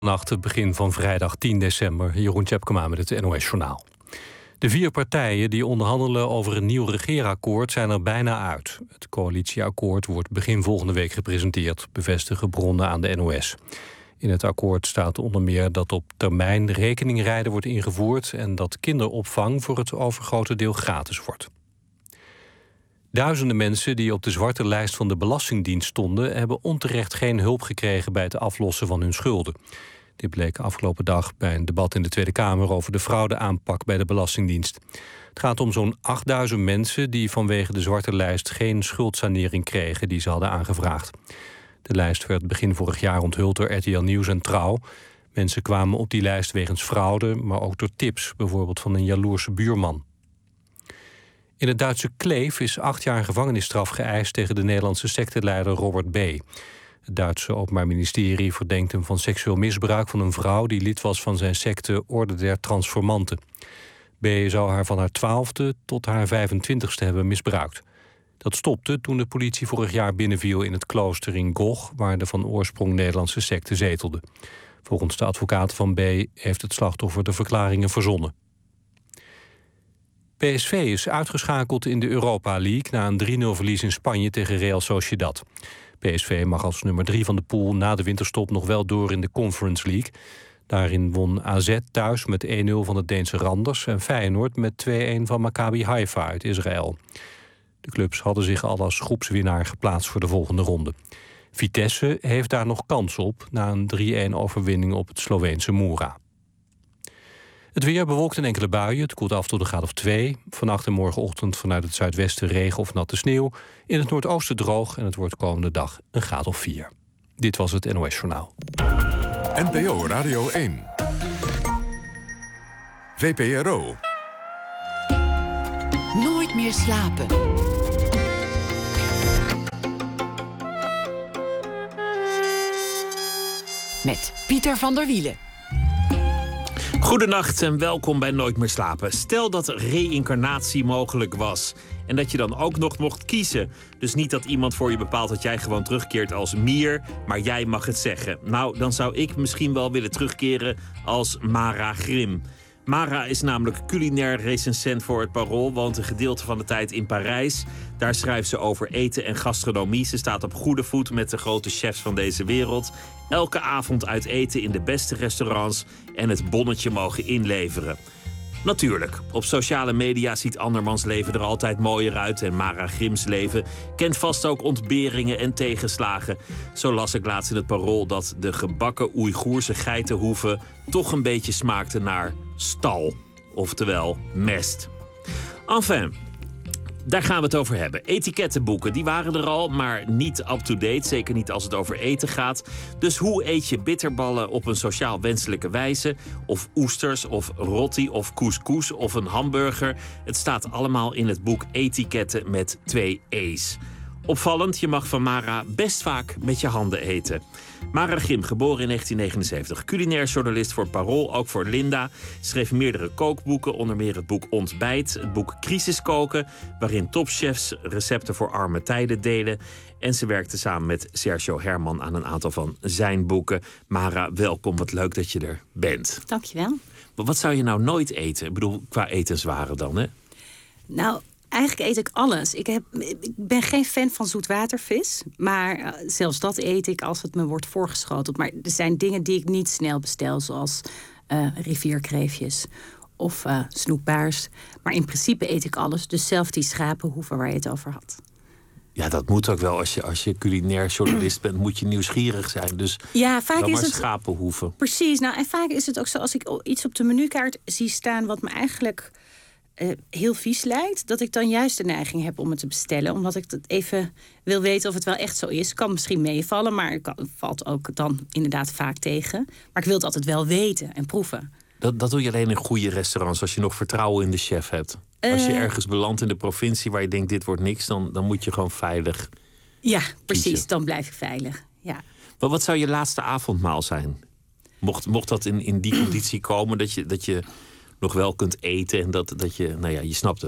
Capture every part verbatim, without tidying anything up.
Nacht, het begin van vrijdag tien december. Jeroen Tjepkema met het N O S-journaal. De vier partijen die onderhandelen over een nieuw regeerakkoord zijn er bijna uit. Het coalitieakkoord wordt begin volgende week gepresenteerd, bevestigen bronnen aan de N O S. In het akkoord staat onder meer dat op termijn rekeningrijden wordt ingevoerd en dat kinderopvang voor het overgrote deel gratis wordt. Duizenden mensen die op de zwarte lijst van de Belastingdienst stonden, hebben onterecht geen hulp gekregen bij het aflossen van hun schulden. Dit bleek afgelopen dag bij een debat in de Tweede Kamer over de fraudeaanpak bij de Belastingdienst. Het gaat om zo'n achtduizend mensen die vanwege de zwarte lijst geen schuldsanering kregen die ze hadden aangevraagd. De lijst werd begin vorig jaar onthuld door R T L Nieuws en Trouw. Mensen kwamen op die lijst wegens fraude, maar ook door tips, bijvoorbeeld van een jaloerse buurman. In het Duitse Kleef is acht jaar gevangenisstraf geëist tegen de Nederlandse secteleider Robert B. Het Duitse Openbaar Ministerie verdenkt hem van seksueel misbruik van een vrouw die lid was van zijn secte Orde der Transformanten. B. zou haar van haar twaalfde tot haar vijfentwintigste hebben misbruikt. Dat stopte toen de politie vorig jaar binnenviel in het klooster in Goch, waar de van oorsprong Nederlandse secte zetelde. Volgens de advocaat van B. heeft het slachtoffer de verklaringen verzonnen. P S V is uitgeschakeld in de Europa League na een drie nul verlies in Spanje tegen Real Sociedad. P S V mag als nummer drie van de pool na de winterstop nog wel door in de Conference League. Daarin won A Z thuis met één nul van het Deense Randers en Feyenoord met twee-een van Maccabi Haifa uit Israël. De clubs hadden zich al als groepswinnaar geplaatst voor de volgende ronde. Vitesse heeft daar nog kans op na een drie-een overwinning op het Sloveense Mura. Het weer bewolkt in enkele buien. Het koelt af tot een graad of twee. Vannacht en morgenochtend vanuit het zuidwesten regen of natte sneeuw. In het noordoosten droog en het wordt komende dag een graad of vier. Dit was het N O S-journaal. N P O Radio één. V P R O. Nooit meer slapen. Met Pieter van der Wielen. Goedenacht en welkom bij Nooit meer slapen. Stel dat reïncarnatie mogelijk was en dat je dan ook nog mocht kiezen. Dus niet dat iemand voor je bepaalt dat jij gewoon terugkeert als Mier, maar jij mag het zeggen. Nou, dan zou ik misschien wel willen terugkeren als Mara Grim. Mara is namelijk culinair recensent voor het Parool, woont een gedeelte van de tijd in Parijs. Daar schrijft ze over eten en gastronomie. Ze staat op goede voet met de grote chefs van deze wereld. Elke avond uit eten in de beste restaurants en het bonnetje mogen inleveren. Natuurlijk, op sociale media ziet andermans leven er altijd mooier uit en Mara Grims leven kent vast ook ontberingen en tegenslagen. Zo las ik laatst in het Parool dat de gebakken Oeigoerse geitenhoeven toch een beetje smaakten naar stal, oftewel mest. Enfin, daar gaan we het over hebben. Etikettenboeken, die waren er al, maar niet up-to-date. Zeker niet als het over eten gaat. Dus hoe eet je bitterballen op een sociaal wenselijke wijze? Of oesters, of rotti, of couscous, of een hamburger. Het staat allemaal in het boek Etiketten met twee E's. Opvallend, je mag van Mara best vaak met je handen eten. Mara Grim, geboren in negentien negenenzeventig. Culinair journalist voor Parool, ook voor Linda. Schreef meerdere kookboeken, onder meer het boek Ontbijt. Het boek Crisiskoken, waarin topchefs recepten voor arme tijden delen. En ze werkte samen met Sergio Herman aan een aantal van zijn boeken. Mara, welkom, wat leuk dat je er bent. Dankjewel. Maar wat zou je nou nooit eten? Ik bedoel, qua etenswaren dan, hè? Nou, eigenlijk eet ik alles. Ik, heb, ik ben geen fan van zoetwatervis. Maar uh, zelfs dat eet ik als het me wordt voorgeschoteld. Maar er zijn dingen die ik niet snel bestel. Zoals uh, rivierkreefjes of uh, snoepbaars. Maar in principe eet ik alles. Dus zelfs die schapenhoeven waar je het over had. Ja, dat moet ook wel. Als je, als je culinair journalist bent, moet je nieuwsgierig zijn. Dus ja, vaak dan is maar het schapenhoeven. Precies. Nou, en vaak is het ook zo als ik iets op de menukaart zie staan wat me eigenlijk Uh, heel vies lijkt, dat ik dan juist de neiging heb om het te bestellen. Omdat ik het even wil weten of het wel echt zo is. Kan misschien meevallen, maar het valt ook dan inderdaad vaak tegen. Maar ik wil het altijd wel weten en proeven. Dat, dat doe je alleen in goede restaurants, als je nog vertrouwen in de chef hebt. Uh, als je ergens belandt in de provincie waar je denkt dit wordt niks, dan, dan moet je gewoon veilig Ja, precies, kiezen. Dan blijf ik veilig. Ja. Maar wat zou je laatste avondmaal zijn? Mocht, mocht dat in, in die conditie komen dat je, dat je nog wel kunt eten en dat, dat je, nou ja, je snapt hem.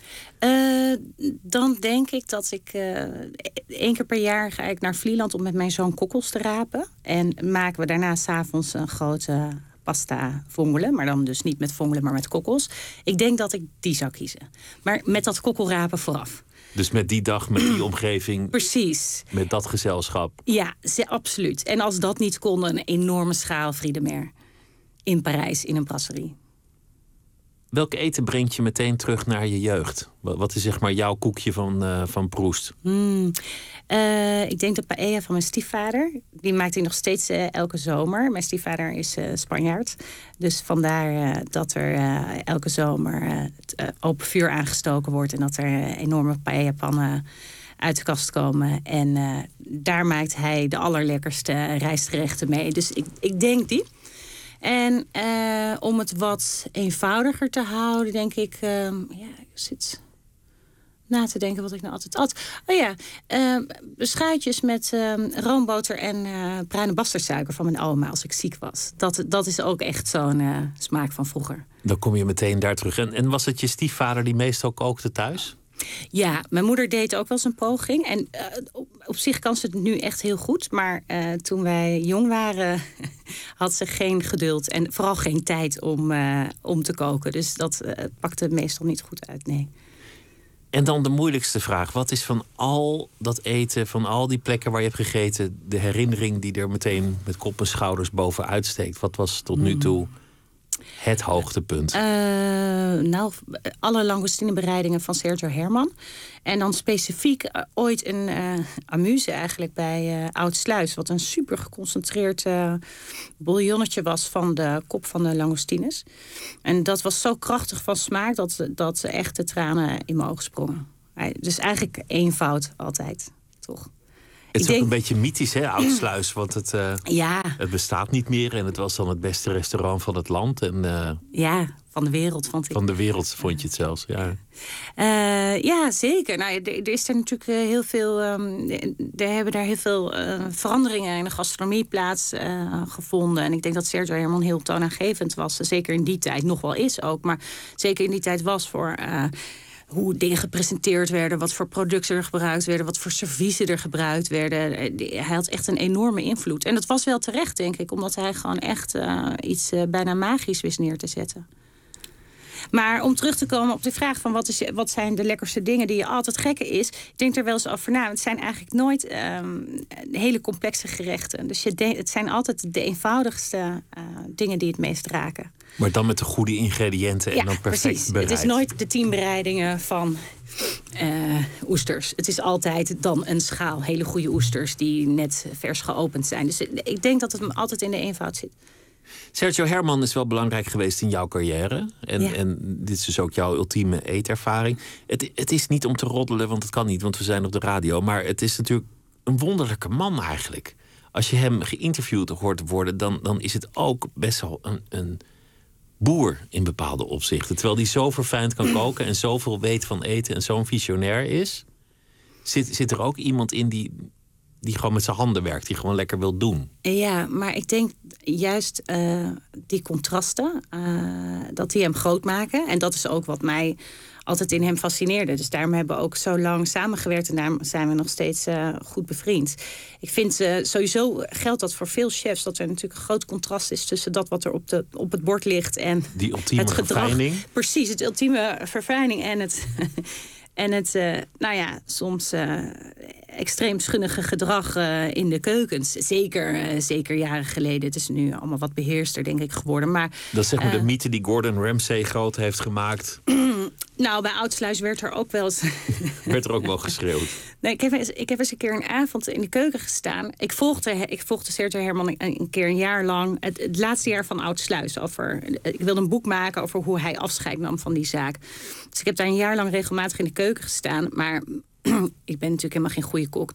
Uh, dan denk ik dat ik uh, één keer per jaar ga ik naar Vlieland om met mijn zoon kokkels te rapen. En maken we daarna 's avonds een grote pasta vongelen. Maar dan dus niet met vongelen, maar met kokkels. Ik denk dat ik die zou kiezen. Maar met dat kokkelrapen vooraf. Dus met die dag, met die omgeving. Precies. Met dat gezelschap. Ja, ze, absoluut. En als dat niet kon, een enorme schaal Friedemer. In Parijs, in een brasserie. Welk eten brengt je meteen terug naar je jeugd? Wat is zeg maar jouw koekje van, uh, van Proest? Mm, uh, ik denk de paella van mijn stiefvader. Die maakt hij nog steeds uh, elke zomer. Mijn stiefvader is uh, Spanjaard. Dus vandaar uh, dat er uh, elke zomer uh, het, uh, open vuur aangestoken wordt. En dat er uh, enorme paella-pannen uit de kast komen. En uh, daar maakt hij de allerlekkerste rijstgerechten mee. Dus ik, ik denk die. En uh, om het wat eenvoudiger te houden, denk ik... Uh, ja, ik zit na te denken wat ik nou altijd at. Oh ja, uh, beschuitjes met uh, roomboter en uh, bruine bastardsuiker van mijn oma als ik ziek was. Dat, dat is ook echt zo'n uh, smaak van vroeger. Dan kom je meteen daar terug. En, en was het je stiefvader die meestal kookte thuis? Ja, mijn moeder deed ook wel eens een poging. En uh, op, op zich kan ze het nu echt heel goed. Maar uh, toen wij jong waren, had ze geen geduld. En vooral geen tijd om, uh, om te koken. Dus dat uh, pakte meestal niet goed uit, nee. En dan de moeilijkste vraag. Wat is van al dat eten, van al die plekken waar je hebt gegeten... de herinnering die er meteen met kop en schouders bovenuit steekt? Wat was tot nu toe het hoogtepunt? Uh, nou, alle langostinebereidingen van Sergio Herman. En dan specifiek uh, ooit een uh, amuse eigenlijk bij uh, Oud-Sluis. Wat een super geconcentreerd uh, bouillonnetje was van de kop van de langostines. En dat was zo krachtig van smaak dat, dat echt de tranen in mijn ogen sprongen. Dus eigenlijk eenvoud altijd, toch? Het is ik ook denk... een beetje mythisch, hè, Oud-Sluis. Want het, uh, ja. het bestaat niet meer. En het was dan het beste restaurant van het land. En, uh, ja, van de wereld vond ik. Van de wereld vond je het zelfs, ja. Uh, ja, zeker. Nou, er, er is er natuurlijk heel veel... Um, er hebben daar heel veel uh, veranderingen in de gastronomie plaats uh, gevonden. En ik denk dat Sergio Herman heel toonaangevend was. Zeker in die tijd, nog wel is ook. Maar zeker in die tijd was voor... Uh, hoe dingen gepresenteerd werden, wat voor producten er gebruikt werden, wat voor serviezen er gebruikt werden. Hij had echt een enorme invloed. En dat was wel terecht, denk ik, omdat hij gewoon echt uh, iets uh, bijna magisch wist neer te zetten. Maar om terug te komen op de vraag van wat, is, wat zijn de lekkerste dingen die je altijd gekken is, ik denk er wel eens over na. Het zijn eigenlijk nooit um, hele complexe gerechten. Dus je de, het zijn altijd de eenvoudigste uh, dingen die het meest raken. Maar dan met de goede ingrediënten en ja, dan perfect precies. bereid. Het is nooit de tien bereidingen van uh, oesters. Het is altijd dan een schaal hele goede oesters die net vers geopend zijn. Dus ik denk dat het hem altijd in de eenvoud zit. Sergio Herman is wel belangrijk geweest in jouw carrière. En, ja. en dit is dus ook jouw ultieme eetervaring. Het, het is niet om te roddelen, want het kan niet, want we zijn op de radio. Maar het is natuurlijk een wonderlijke man eigenlijk. Als je hem geïnterviewd hoort worden, dan, dan is het ook best wel een, een boer in bepaalde opzichten. Terwijl hij zo verfijnd kan koken en zoveel weet van eten en zo'n visionair is, zit, zit er ook iemand in die, die gewoon met zijn handen werkt, die gewoon lekker wil doen. Ja, maar ik denk juist uh, die contrasten, uh, dat die hem groot maken. En dat is ook wat mij altijd in hem fascineerde. Dus daarom hebben we ook zo lang samengewerkt en daarom zijn we nog steeds uh, goed bevriend. Ik vind uh, sowieso geldt dat voor veel chefs, dat er natuurlijk een groot contrast is tussen dat wat er op, de, op het bord ligt en die ultieme het gedrag. Verfijning. Precies, het ultieme verfijning en het, en het uh, nou ja, soms uh, extreem schunnige gedrag uh, in de keukens. Zeker, uh, zeker jaren geleden. Het is nu allemaal wat beheerster, denk ik, geworden. Maar, dat is zeg maar uh, de mythe die Gordon Ramsay groot heeft gemaakt. Nou, bij Oud-Sluis werd er ook wel eens... werd er ook wel geschreeuwd. Nee, ik heb, eens, ik heb eens een keer een avond in de keuken gestaan. Ik volgde, ik volgde Sergio Herman een, een keer een jaar lang. Het, het laatste jaar van Oud-Sluis. Over, ik wilde een boek maken over hoe hij afscheid nam van die zaak. Dus ik heb daar een jaar lang regelmatig in de keuken gestaan. Maar ik ben natuurlijk helemaal geen goede kok. Dus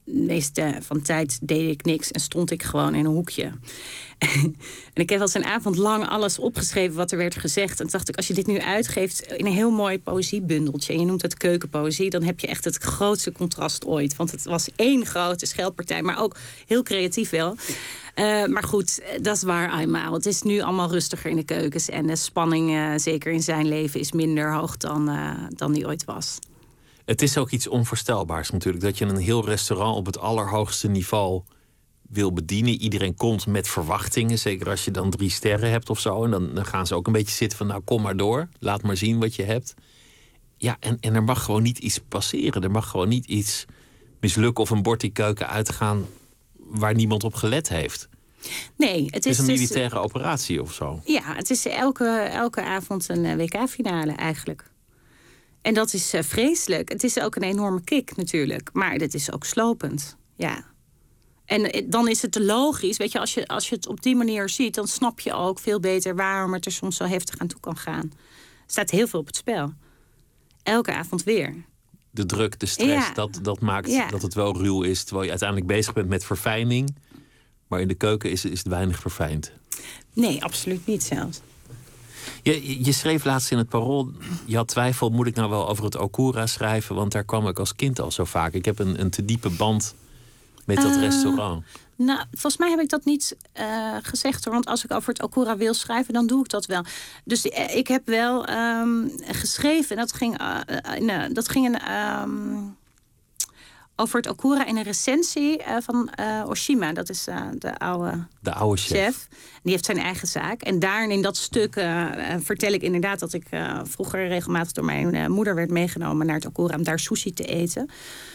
de meeste van de tijd deed ik niks en stond ik gewoon in een hoekje. En ik heb wel eens een avond lang alles opgeschreven wat er werd gezegd. En toen dacht ik, als je dit nu uitgeeft in een heel mooi poëziebundeltje... en je noemt het keukenpoëzie, dan heb je echt het grootste contrast ooit. Want het was één grote scheldpartij, maar ook heel creatief wel. Uh, maar goed, dat is waar eenmaal. Het is nu allemaal rustiger in de keukens. En de spanning, uh, zeker in zijn leven, is minder hoog dan, uh, dan die ooit was. Het is ook iets onvoorstelbaars natuurlijk. Dat je een heel restaurant op het allerhoogste niveau wil bedienen. Iedereen komt met verwachtingen. Zeker als je dan drie sterren hebt of zo. En dan, dan gaan ze ook een beetje zitten van, nou, kom maar door. Laat maar zien wat je hebt. Ja, en, en er mag gewoon niet iets passeren. Er mag gewoon niet iets mislukken of een bord die keuken uitgaan waar niemand op gelet heeft. Nee, het is, het is een dus, militaire operatie of zo. Ja, het is elke, elke avond een W K-finale eigenlijk. En dat is uh, vreselijk. Het is ook een enorme kick natuurlijk. Maar het is ook slopend. Ja. En dan is het logisch. Weet je, als je, als je het op die manier ziet, dan snap je ook veel beter waarom het er soms zo heftig aan toe kan gaan. Er staat heel veel op het spel. Elke avond weer. De druk, de stress, ja. dat, dat maakt ja. dat het wel ruw is. Terwijl je uiteindelijk bezig bent met verfijning. Maar in de keuken is, is het weinig verfijnd. Nee, absoluut niet zelfs. Je, je schreef laatst in het Parool, je had twijfel, moet ik nou wel over het Okura schrijven? Want daar kwam ik als kind al zo vaak. Ik heb een, een te diepe band met dat uh, restaurant. Nou, volgens mij heb ik dat niet uh, gezegd hoor. Want als ik over het Okura wil schrijven, dan doe ik dat wel. Dus uh, ik heb wel um, geschreven, dat ging, uh, uh, nee, dat ging een, um, over het Okura in een recensie uh, van uh, Oshima. Dat is uh, de oude, de oude chef. chef. Die heeft zijn eigen zaak. En daarin in dat stuk uh, vertel ik inderdaad dat ik uh, vroeger regelmatig door mijn uh, moeder werd meegenomen naar het Okura om daar sushi te eten.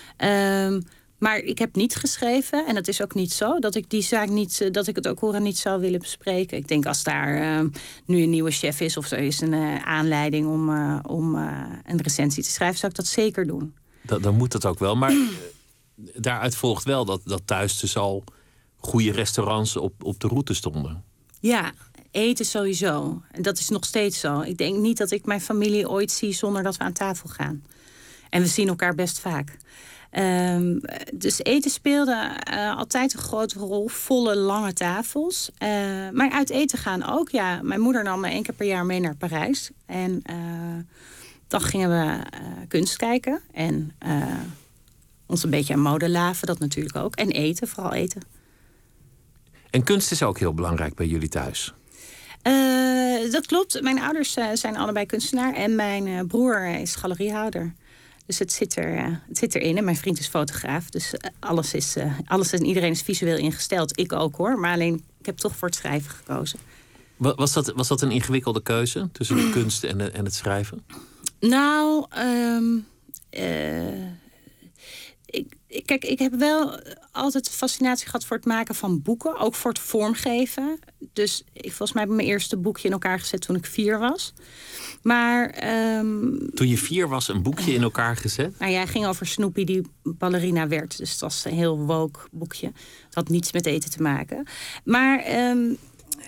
Um, maar ik heb niet geschreven, en het is ook niet zo, dat ik die zaak niet, uh, dat ik het Okura niet zou willen bespreken. Ik denk als daar uh, nu een nieuwe chef is of er is een uh, aanleiding om, uh, om uh, een recensie te schrijven, zou ik dat zeker doen. Da- dan moet dat ook wel. Maar daaruit volgt wel dat, dat thuis dus al goede restaurants op, op de route stonden. Ja, eten sowieso. En dat is nog steeds zo. Ik denk niet dat ik mijn familie ooit zie zonder dat we aan tafel gaan. En we zien elkaar best vaak. Um, dus eten speelde uh, altijd een grote rol. Volle, lange tafels. Uh, maar uit eten gaan ook, ja. Mijn moeder nam me één keer per jaar mee naar Parijs. En uh, dan gingen we uh, kunst kijken. En uh, ons een beetje aan mode laven, dat natuurlijk ook. En eten, vooral eten. En kunst is ook heel belangrijk bij jullie thuis. Uh, dat klopt. Mijn ouders uh, zijn allebei kunstenaar. En mijn uh, broer is galeriehouder. Dus het zit, er, uh, het zit erin. En mijn vriend is fotograaf. Dus uh, alles, is, uh, alles en iedereen is visueel ingesteld. Ik ook hoor. Maar alleen, ik heb toch voor het schrijven gekozen. Was dat, was dat een ingewikkelde keuze tussen de kunst en, de, en het schrijven? Nou, um, uh, ik, ik, kijk, ik heb wel altijd fascinatie gehad voor het maken van boeken. Ook voor het vormgeven. Dus ik, volgens mij heb ik mijn eerste boekje in elkaar gezet toen ik vier was. Maar um, toen je vier was, een boekje in elkaar gezet? Nou ja, het ging over Snoopy die ballerina werd. Dus het was een heel woke boekje. Het had niets met eten te maken. Maar um,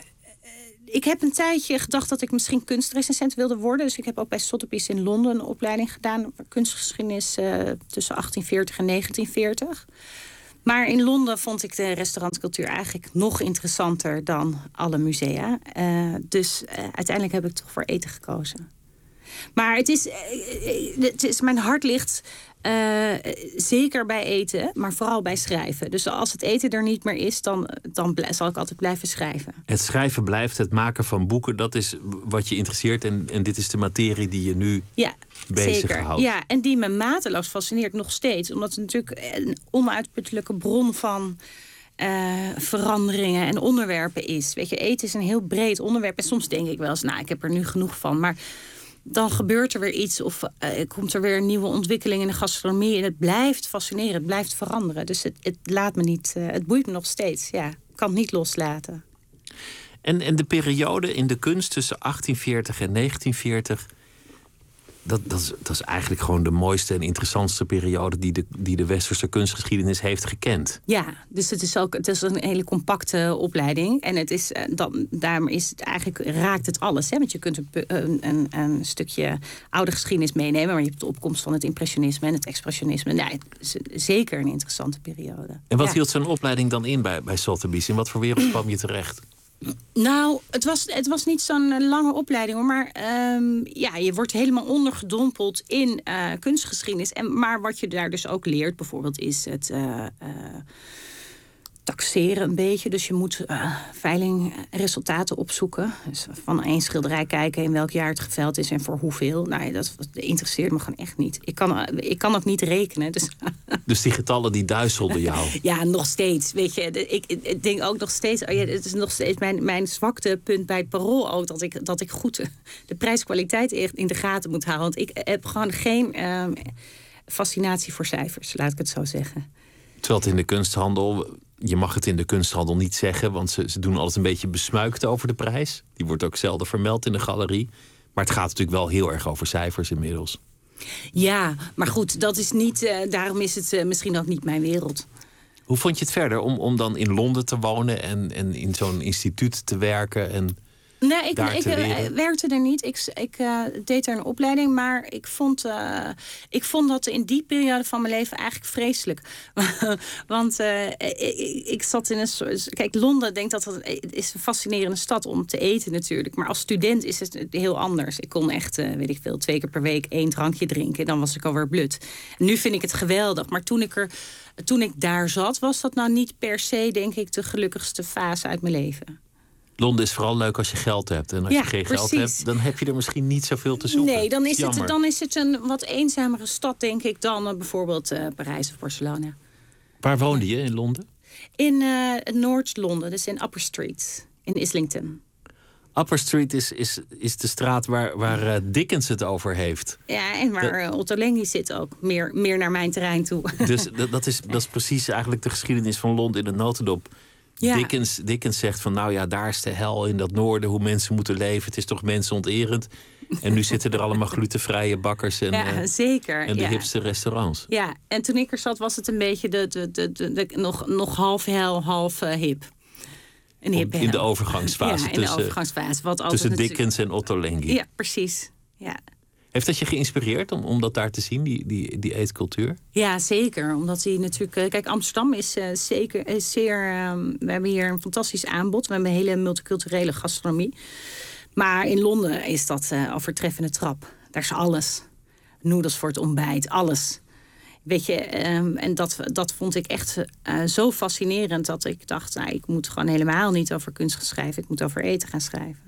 ik heb een tijdje gedacht dat ik misschien kunstrecensent wilde worden. Dus ik heb ook bij Sotheby's in Londen een opleiding gedaan. Kunstgeschiedenis uh, tussen achttien veertig en negentien veertig. Maar in Londen vond ik de restaurantcultuur eigenlijk nog interessanter dan alle musea. Uh, dus uh, uiteindelijk heb ik toch voor eten gekozen. Maar het is, uh, het is mijn hart ligt uh, zeker bij eten, maar vooral bij schrijven. Dus als het eten er niet meer is, dan, dan bl- zal ik altijd blijven schrijven. Het schrijven blijft, het maken van boeken, dat is wat je interesseert. En, en dit is de materie die je nu ja, bezighoudt. Ja, en die me mateloos fascineert nog steeds. Omdat het natuurlijk een onuitputtelijke bron van Uh, veranderingen en onderwerpen is. Weet je, eten is een heel breed onderwerp. En soms denk ik wel eens, nou, ik heb er nu genoeg van. Maar dan gebeurt er weer iets of uh, komt er weer een nieuwe ontwikkeling in de gastronomie. En het blijft fascineren, het blijft veranderen. Dus het, het laat me niet, uh, het boeit me nog steeds. Ja, ik kan het niet loslaten. En, en de periode in de kunst tussen achttien veertig en negentien veertig... Dat, dat, is, dat is eigenlijk gewoon de mooiste en interessantste periode die de, die de westerse kunstgeschiedenis heeft gekend. Ja, dus het is ook het is een hele compacte opleiding. En het is, dan, daarom is het eigenlijk, raakt het alles. Hè? Want je kunt een, een, een, een stukje oude geschiedenis meenemen, maar je hebt de opkomst van het impressionisme en het expressionisme. Nou, het is zeker een interessante periode. En wat ja. hield zo'n opleiding dan in bij, bij Sotheby's? In wat voor wereld kwam je terecht? Nou, het was, het was niet zo'n lange opleiding hoor. Maar um, ja, je wordt helemaal ondergedompeld in uh, kunstgeschiedenis. En, maar wat je daar dus ook leert, bijvoorbeeld, is het uh, uh, taxeren een beetje. Dus je moet uh, veilingresultaten opzoeken. Dus van één schilderij kijken in welk jaar het geveild is en voor hoeveel. Nou, dat, dat interesseert me gewoon echt niet. Ik kan, ik kan ook niet rekenen. Dus, dus die getallen die duizelden jou? Ja, nog steeds. Weet je, ik, ik denk ook nog steeds. Oh ja, het is nog steeds mijn, mijn zwaktepunt bij het Parool ook. Dat ik, dat ik goed de prijskwaliteit in de gaten moet houden. Want ik heb gewoon geen um, fascinatie voor cijfers, laat ik het zo zeggen. Terwijl het in de kunsthandel. Je mag het in de kunsthandel niet zeggen, want ze, ze doen altijd een beetje besmuikt over de prijs. Die wordt ook zelden vermeld in de galerie. Maar het gaat natuurlijk wel heel erg over cijfers inmiddels. Ja, maar goed, dat is niet. Uh, daarom is het uh, misschien ook niet mijn wereld. Hoe vond je het verder om, om dan in Londen te wonen en, en in zo'n instituut te werken? En nee, ik, daar ik te uh, werkte er niet. Ik, ik uh, deed er een opleiding, maar ik vond, uh, ik vond dat in die periode van mijn leven eigenlijk vreselijk. Want uh, ik, ik zat in een soort. Kijk, Londen, denk dat het is een fascinerende stad om te eten natuurlijk. Maar als student is het heel anders. Ik kon echt, uh, weet ik veel, twee keer per week één drankje drinken. Dan was ik alweer blut. Nu vind ik het geweldig. Maar toen ik er, toen ik daar zat, was dat nou niet per se, denk ik, de gelukkigste fase uit mijn leven. Londen is vooral leuk als je geld hebt. En als ja, je geen precies. geld hebt, dan heb je er misschien niet zoveel te zoeken. Nee, dan is, Jammer. het, dan is het een wat eenzamere stad, denk ik, dan uh, bijvoorbeeld uh, Parijs of Barcelona. Waar woonde je in Londen? In uh, Noord-Londen, dus in Upper Street, in Islington. Upper Street is, is, is de straat waar, waar uh, Dickens het over heeft. Ja, en waar uh, Otto Lengi zit ook. Meer, meer naar mijn terrein toe. Dus dat, dat, is, dat is precies eigenlijk de geschiedenis van Londen in een notendop. Ja. Dickens, Dickens zegt van, nou ja, daar is de hel in dat noorden, hoe mensen moeten leven. Het is toch mensonterend. En nu zitten er allemaal glutenvrije bakkers en, ja, zeker. en de ja. hipste restaurants. Ja, en toen ik er zat was het een beetje de, de, de, de, de, nog, nog half hel, half uh, hip. Een hip in de overgangsfase. Ja, in tussen, de overgangsfase. Wat tussen Dickens en Otto Lengi. Ja, precies. Ja. Heeft dat je geïnspireerd om, om dat daar te zien, die, die, die eetcultuur? Ja, zeker. Omdat die natuurlijk. Kijk, Amsterdam is uh, zeker is zeer. Um, we hebben hier een fantastisch aanbod. We hebben een hele multiculturele gastronomie. Maar in Londen is dat uh, overtreffende trap. Daar is alles. Noedels voor het ontbijt, alles. Weet je, um, en dat, dat vond ik echt uh, zo fascinerend dat ik dacht, nou, ik moet gewoon helemaal niet over kunst gaan schrijven. Ik moet over eten gaan schrijven.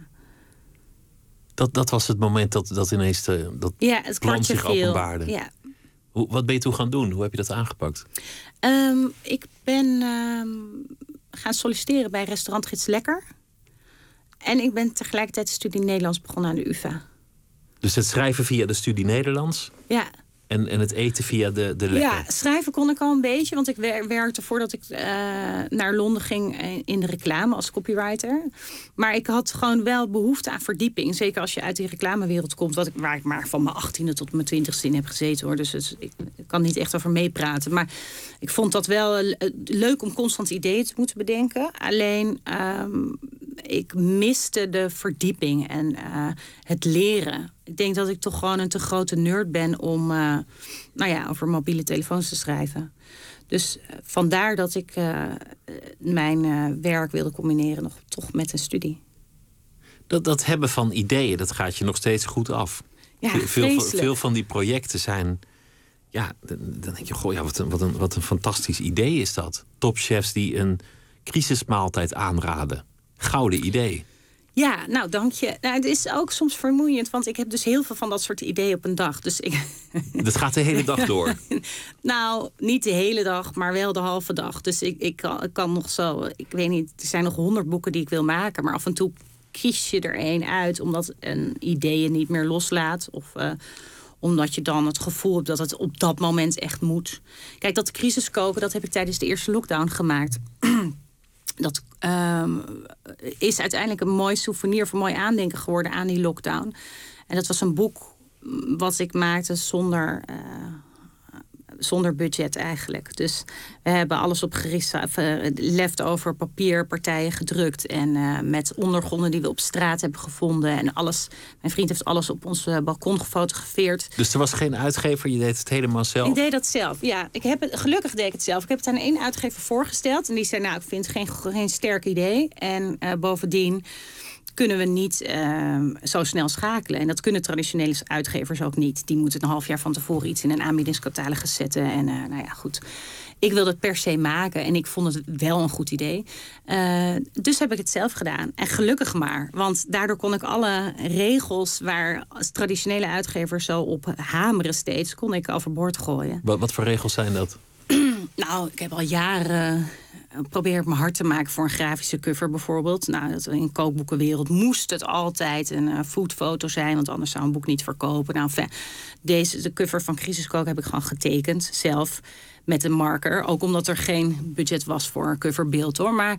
Dat, dat was het moment dat, dat ineens de, dat ja, het plan zich viel. openbaarde. Ja. Hoe, wat ben je toen gaan doen? Hoe heb je dat aangepakt? Um, ik ben um, gaan solliciteren bij restaurantgids Lekker. En ik ben tegelijkertijd de studie Nederlands begonnen aan de U vA. Dus het schrijven via de studie Nederlands? Ja. En, en het eten via de, de Lekker? Ja, schrijven kon ik al een beetje. Want ik wer- werkte voordat ik uh, naar Londen ging in de reclame als copywriter. Maar ik had gewoon wel behoefte aan verdieping. Zeker als je uit die reclamewereld komt. Wat ik, waar ik maar van mijn achttiende tot mijn twintigste in heb gezeten. Hoor. Dus het, ik, ik kan niet echt over meepraten. Maar ik vond dat wel uh, leuk om constant ideeën te moeten bedenken. Alleen, um, ik miste de verdieping en uh, het leren. Ik denk dat ik toch gewoon een te grote nerd ben om uh, nou ja, over mobiele telefoons te schrijven. Dus uh, vandaar dat ik uh, mijn uh, werk wilde combineren nog toch met een studie. Dat, dat hebben van ideeën, dat gaat je nog steeds goed af. Ja, veel, veel van die projecten zijn. Ja, dan denk je, goh, ja, wat, een, wat, een, wat een fantastisch idee is dat. Topchefs die een crisismaaltijd aanraden. Gouden idee. Ja, nou, dank je. Nou, het is ook soms vermoeiend, want ik heb dus heel veel van dat soort ideeën op een dag. Dus ik... Dat gaat de hele dag door? Nou, niet de hele dag, maar wel de halve dag. Dus ik, ik, kan, ik kan nog zo, ik weet niet, er zijn nog honderd boeken die ik wil maken. Maar af en toe kies je er één uit, omdat een idee je niet meer loslaat. Of uh, omdat je dan het gevoel hebt dat het op dat moment echt moet. Kijk, dat crisis koken, dat heb ik tijdens de eerste lockdown gemaakt. Dat um, is uiteindelijk een mooi souvenir, of een mooi aandenken geworden aan die lockdown. En dat was een boek wat ik maakte zonder, uh, zonder budget eigenlijk. Dus we hebben alles op uh, leftover papierpartijen gedrukt. En uh, met ondergronden die we op straat hebben gevonden. En alles. Mijn vriend heeft alles op ons uh, balkon gefotografeerd. Dus er was geen uitgever, je deed het helemaal zelf? Ik deed dat zelf, ja. Ik heb het, gelukkig deed ik het zelf. Ik heb het aan één uitgever voorgesteld. En die zei, nou, ik vind het geen, geen sterk idee. En uh, bovendien kunnen we niet uh, zo snel schakelen. En dat kunnen traditionele uitgevers ook niet. Die moeten een half jaar van tevoren iets in een aanbiedingscatalogus zetten. En uh, nou ja, goed. Ik wilde het per se maken en ik vond het wel een goed idee. Uh, dus heb ik het zelf gedaan. En gelukkig maar. Want daardoor kon ik alle regels waar traditionele uitgevers zo op hameren steeds, kon ik overboord gooien. Wat, wat voor regels zijn dat? Nou, ik heb al jaren probeer mijn hart te maken voor een grafische cover bijvoorbeeld. Nou, dat in de kookboekenwereld moest het altijd een uh, foodfoto zijn, want anders zou een boek niet verkopen. Nou, enfin, deze, de cover van Crisiskook heb ik gewoon getekend zelf met een marker. Ook omdat er geen budget was voor een coverbeeld, hoor. Maar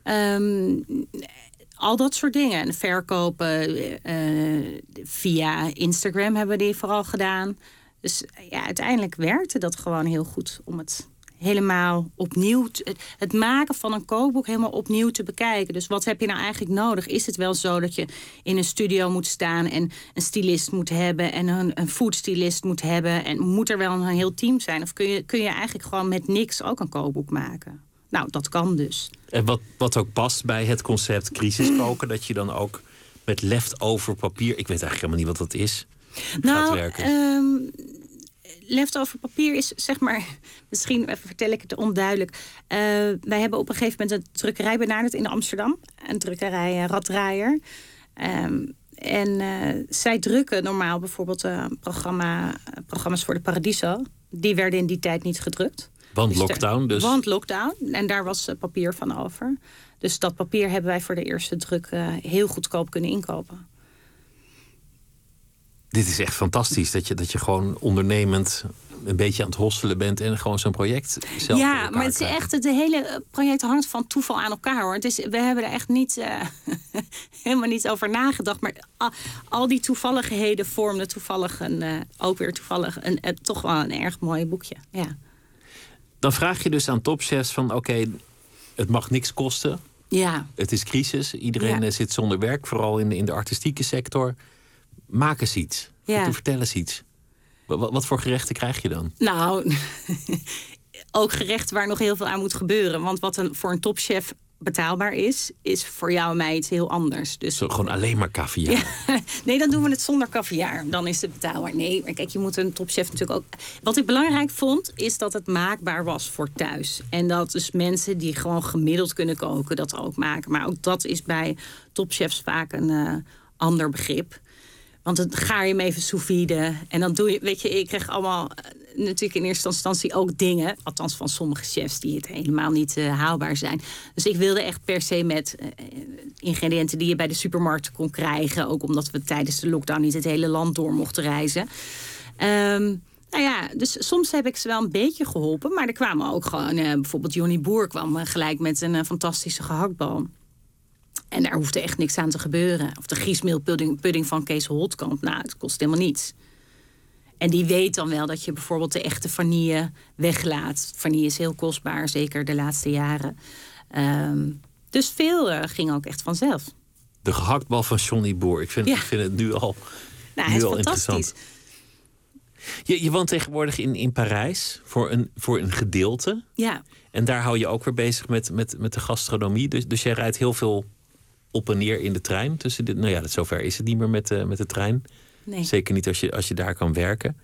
um, al dat soort dingen. En verkopen uh, via Instagram hebben we die vooral gedaan. Dus ja, uiteindelijk werkte dat gewoon heel goed om het helemaal opnieuw, te, het maken van een kookboek helemaal opnieuw te bekijken. Dus wat heb je nou eigenlijk nodig? Is het wel zo dat je in een studio moet staan en een stylist moet hebben en een, een foodstylist moet hebben en moet er wel een heel team zijn? Of kun je, kun je eigenlijk gewoon met niks ook een kookboek maken? Nou, dat kan dus. En wat, wat ook past bij het concept crisiskoken, dat je dan ook met leftover papier, ik weet eigenlijk helemaal niet wat dat is, nou, gaat werken. Um, leftover papier is, zeg maar, misschien vertel ik het onduidelijk. Uh, wij hebben op een gegeven moment een drukkerij benaderd in Amsterdam. Een drukkerij uh, Raddraaier. Um, en uh, zij drukken normaal bijvoorbeeld uh, programma, programma's voor de Paradiso. Die werden in die tijd niet gedrukt. Want dus lockdown dus? Want lockdown. En daar was uh, papier van over. Dus dat papier hebben wij voor de eerste druk uh, heel goedkoop kunnen inkopen. Dit is echt fantastisch, dat je, dat je gewoon ondernemend een beetje aan het hosselen bent en gewoon zo'n project zelf. Ja, maar het is echt, het hele project hangt van toeval aan elkaar, hoor. Het is, we hebben er echt niet, uh, helemaal niet over nagedacht. Maar al, al die toevalligheden vormden toevallig een, uh, ook weer toevallig een, uh, toch wel een erg mooi boekje. Ja. Dan vraag je dus aan topchefs van oké, okay, het mag niks kosten. Ja. Het is crisis, iedereen ja. zit zonder werk, vooral in de, in de artistieke sector. Maak eens iets. Ja. Vertel eens iets. Wat, wat voor gerechten krijg je dan? Nou, ook gerechten waar nog heel veel aan moet gebeuren. Want wat een, voor een topchef betaalbaar is, is voor jou en mij iets heel anders. Dus Zo, gewoon alleen maar caviar? Ja, nee, dan doen we het zonder caviar. Dan is het betaalbaar. Nee, maar kijk, je moet een topchef natuurlijk ook. Wat ik belangrijk vond, is dat het maakbaar was voor thuis. En dat dus mensen die gewoon gemiddeld kunnen koken, dat ook maken. Maar ook dat is bij topchefs vaak een uh, ander begrip. Want dan ga je hem even sous vide. En dan doe je, weet je, ik kreeg allemaal uh, natuurlijk in eerste instantie ook dingen. Althans van sommige chefs die het helemaal niet uh, haalbaar zijn. Dus ik wilde echt per se met uh, ingrediënten die je bij de supermarkt kon krijgen. Ook omdat we tijdens de lockdown niet het hele land door mochten reizen. Um, nou ja, dus soms heb ik ze wel een beetje geholpen. Maar er kwamen ook gewoon, uh, bijvoorbeeld Johnny Boer kwam uh, gelijk met een uh, fantastische gehaktbal. En daar hoefde echt niks aan te gebeuren. Of de griesmeelpudding pudding van Kees Holtkamp. Nou, het kost helemaal niets. En die weet dan wel dat je bijvoorbeeld de echte vanille weglaat. Vanille is heel kostbaar, zeker de laatste jaren. Um, dus veel uh, ging ook echt vanzelf. De gehaktbal van Johnny Boer. Ik vind, ja. ik vind het nu al, nou, nu het is al fantastisch. Interessant. Je, je woont tegenwoordig in, in Parijs voor een, voor een gedeelte. Ja. En daar hou je ook weer bezig met, met, met de gastronomie. Dus, dus jij rijdt heel veel op en neer in de trein. Tussen de, nou ja, dat, zover is het niet meer met de, met de trein. Nee. Zeker niet als je, als je daar kan werken.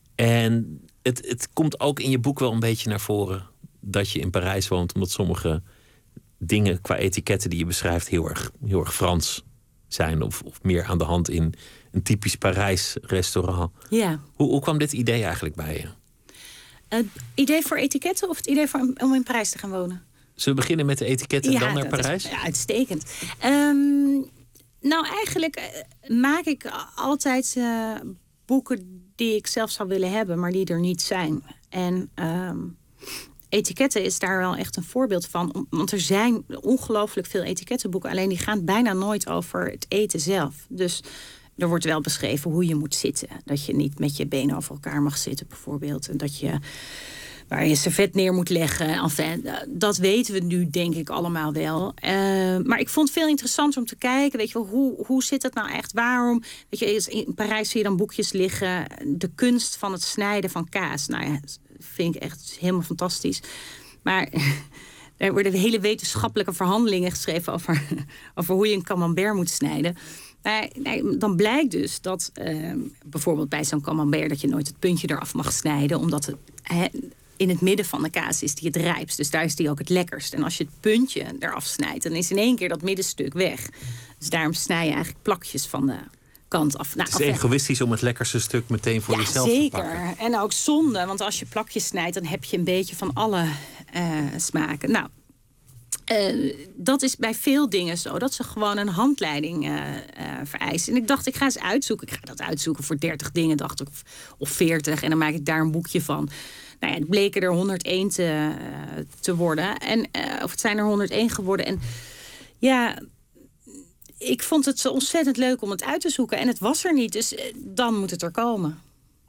En het, het komt ook in je boek wel een beetje naar voren dat je in Parijs woont, omdat sommige dingen qua etiketten die je beschrijft heel erg, heel erg Frans zijn. Of, of meer aan de hand in een typisch Parijs restaurant. Ja. Hoe, hoe kwam dit idee eigenlijk bij je? Het idee voor etiketten of het idee voor, om in Parijs te gaan wonen? Zullen we beginnen met de etiketten en ja, dan naar Parijs? Is, ja, uitstekend. Um, nou, eigenlijk uh, maak ik altijd uh, boeken die ik zelf zou willen hebben, maar die er niet zijn. En um, etiketten is daar wel echt een voorbeeld van. Want er zijn ongelooflijk veel etikettenboeken. Alleen die gaan bijna nooit over het eten zelf. Dus er wordt wel beschreven hoe je moet zitten. Dat je niet met je benen over elkaar mag zitten bijvoorbeeld. En dat je waar je servet neer moet leggen. Enfin, dat weten we nu denk ik allemaal wel. Uh, maar ik vond het veel interessanter om te kijken. Weet je wel, hoe, hoe zit het nou echt? Waarom? Weet je, in Parijs zie je dan boekjes liggen. De kunst van het snijden van kaas. Nou ja, dat vind ik echt helemaal fantastisch. Maar er worden hele wetenschappelijke verhandelingen geschreven over, over hoe je een camembert moet snijden. Maar nee, dan blijkt dus dat uh, bijvoorbeeld bij zo'n camembert dat je nooit het puntje eraf mag snijden, omdat het he, in het midden van de kaas is die het rijpst. Dus daar is die ook het lekkerst. En als je het puntje eraf snijdt, dan is in één keer dat middenstuk weg. Dus daarom snij je eigenlijk plakjes van de kant af. Nou, het is egoïstisch om het lekkerste stuk meteen voor ja, jezelf zeker. te pakken. En ook zonde, want als je plakjes snijdt, dan heb je een beetje van alle uh, smaken. Nou, Uh, dat is bij veel dingen zo. Dat ze gewoon een handleiding uh, uh, vereisen. En ik dacht, ik ga eens uitzoeken. Ik ga dat uitzoeken voor dertig dingen, dacht ik. Of, of veertig. En dan maak ik daar een boekje van. Nou ja, het bleken er honderdéén te, uh, te worden. En, uh, of het zijn er honderdéén geworden. En ja, ik vond het zo ontzettend leuk om het uit te zoeken. En het was er niet. Dus uh, dan moet het er komen.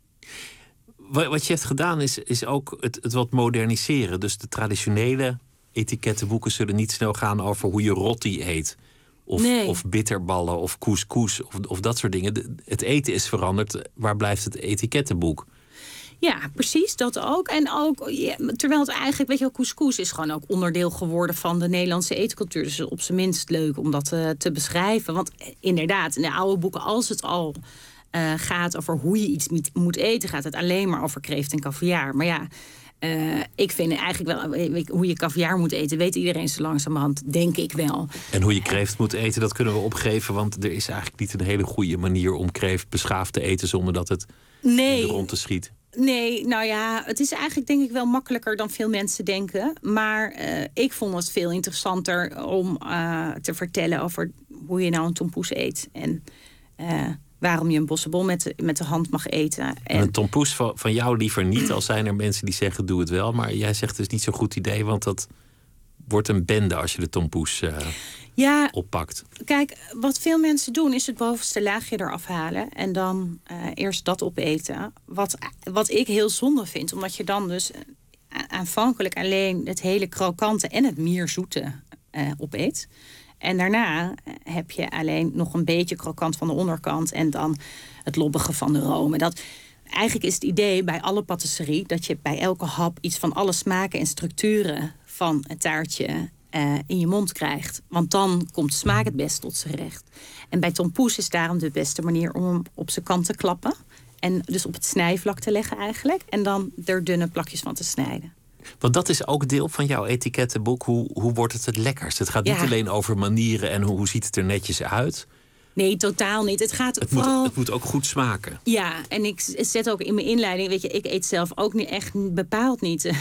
Wat je hebt gedaan is, is ook het, het wat moderniseren. Dus de traditionele etikettenboeken zullen niet snel gaan over hoe je rotti eet. Of, nee. of bitterballen of couscous of, of dat soort dingen. Het eten is veranderd. Waar blijft het etikettenboek? Ja, precies, dat ook. En ook, ja, terwijl het eigenlijk, weet je wel, couscous is gewoon ook onderdeel geworden van de Nederlandse eetcultuur. Dus op zijn minst leuk om dat uh, te beschrijven. Want inderdaad, in de oude boeken, als het al uh, gaat over hoe je iets moet eten, gaat het alleen maar over kreeft en caviar. Maar ja, Uh, ik vind eigenlijk wel, hoe je caviar moet eten, weet iedereen zo langzamerhand, denk ik wel. En hoe je kreeft moet eten, dat kunnen we opgeven, want er is eigenlijk niet een hele goede manier om kreeft beschaafd te eten zonder dat het nee. in de ronde schiet. Nee, nou ja, het is eigenlijk denk ik wel makkelijker dan veel mensen denken. Maar uh, ik vond het veel interessanter om uh, te vertellen over hoe je nou een tompoes eet. En uh, waarom je een bossebol met de, met de hand mag eten. En, en een tompoes van, van jou liever niet. Al zijn er mensen die zeggen, doe het wel. Maar jij zegt, het is niet zo'n goed idee, want dat wordt een bende als je de tompoes uh, ja, oppakt. Kijk, wat veel mensen doen is het bovenste laagje eraf halen en dan uh, eerst dat opeten. Wat, wat ik heel zonde vind, omdat je dan dus aanvankelijk alleen het hele krokante en het mierzoete uh, opeet. En daarna heb je alleen nog een beetje krokant van de onderkant en dan het lobbige van de room. En dat, eigenlijk is het idee bij alle patisserie dat je bij elke hap iets van alle smaken en structuren van het taartje uh, in je mond krijgt. Want dan komt de smaak het best tot zijn recht. En bij tompoes is daarom de beste manier om hem op zijn kant te klappen. En dus op het snijvlak te leggen eigenlijk. En dan er dunne plakjes van te snijden. Want dat is ook deel van jouw etikettenboek. Hoe, hoe wordt het het lekkerst? Het gaat niet ja. alleen over manieren en hoe, hoe ziet het er netjes uit. Nee, totaal niet. Het gaat het vooral... Moet, het moet ook goed smaken. Ja, en ik zet ook in mijn inleiding, weet je, ik eet zelf ook niet echt bepaald niet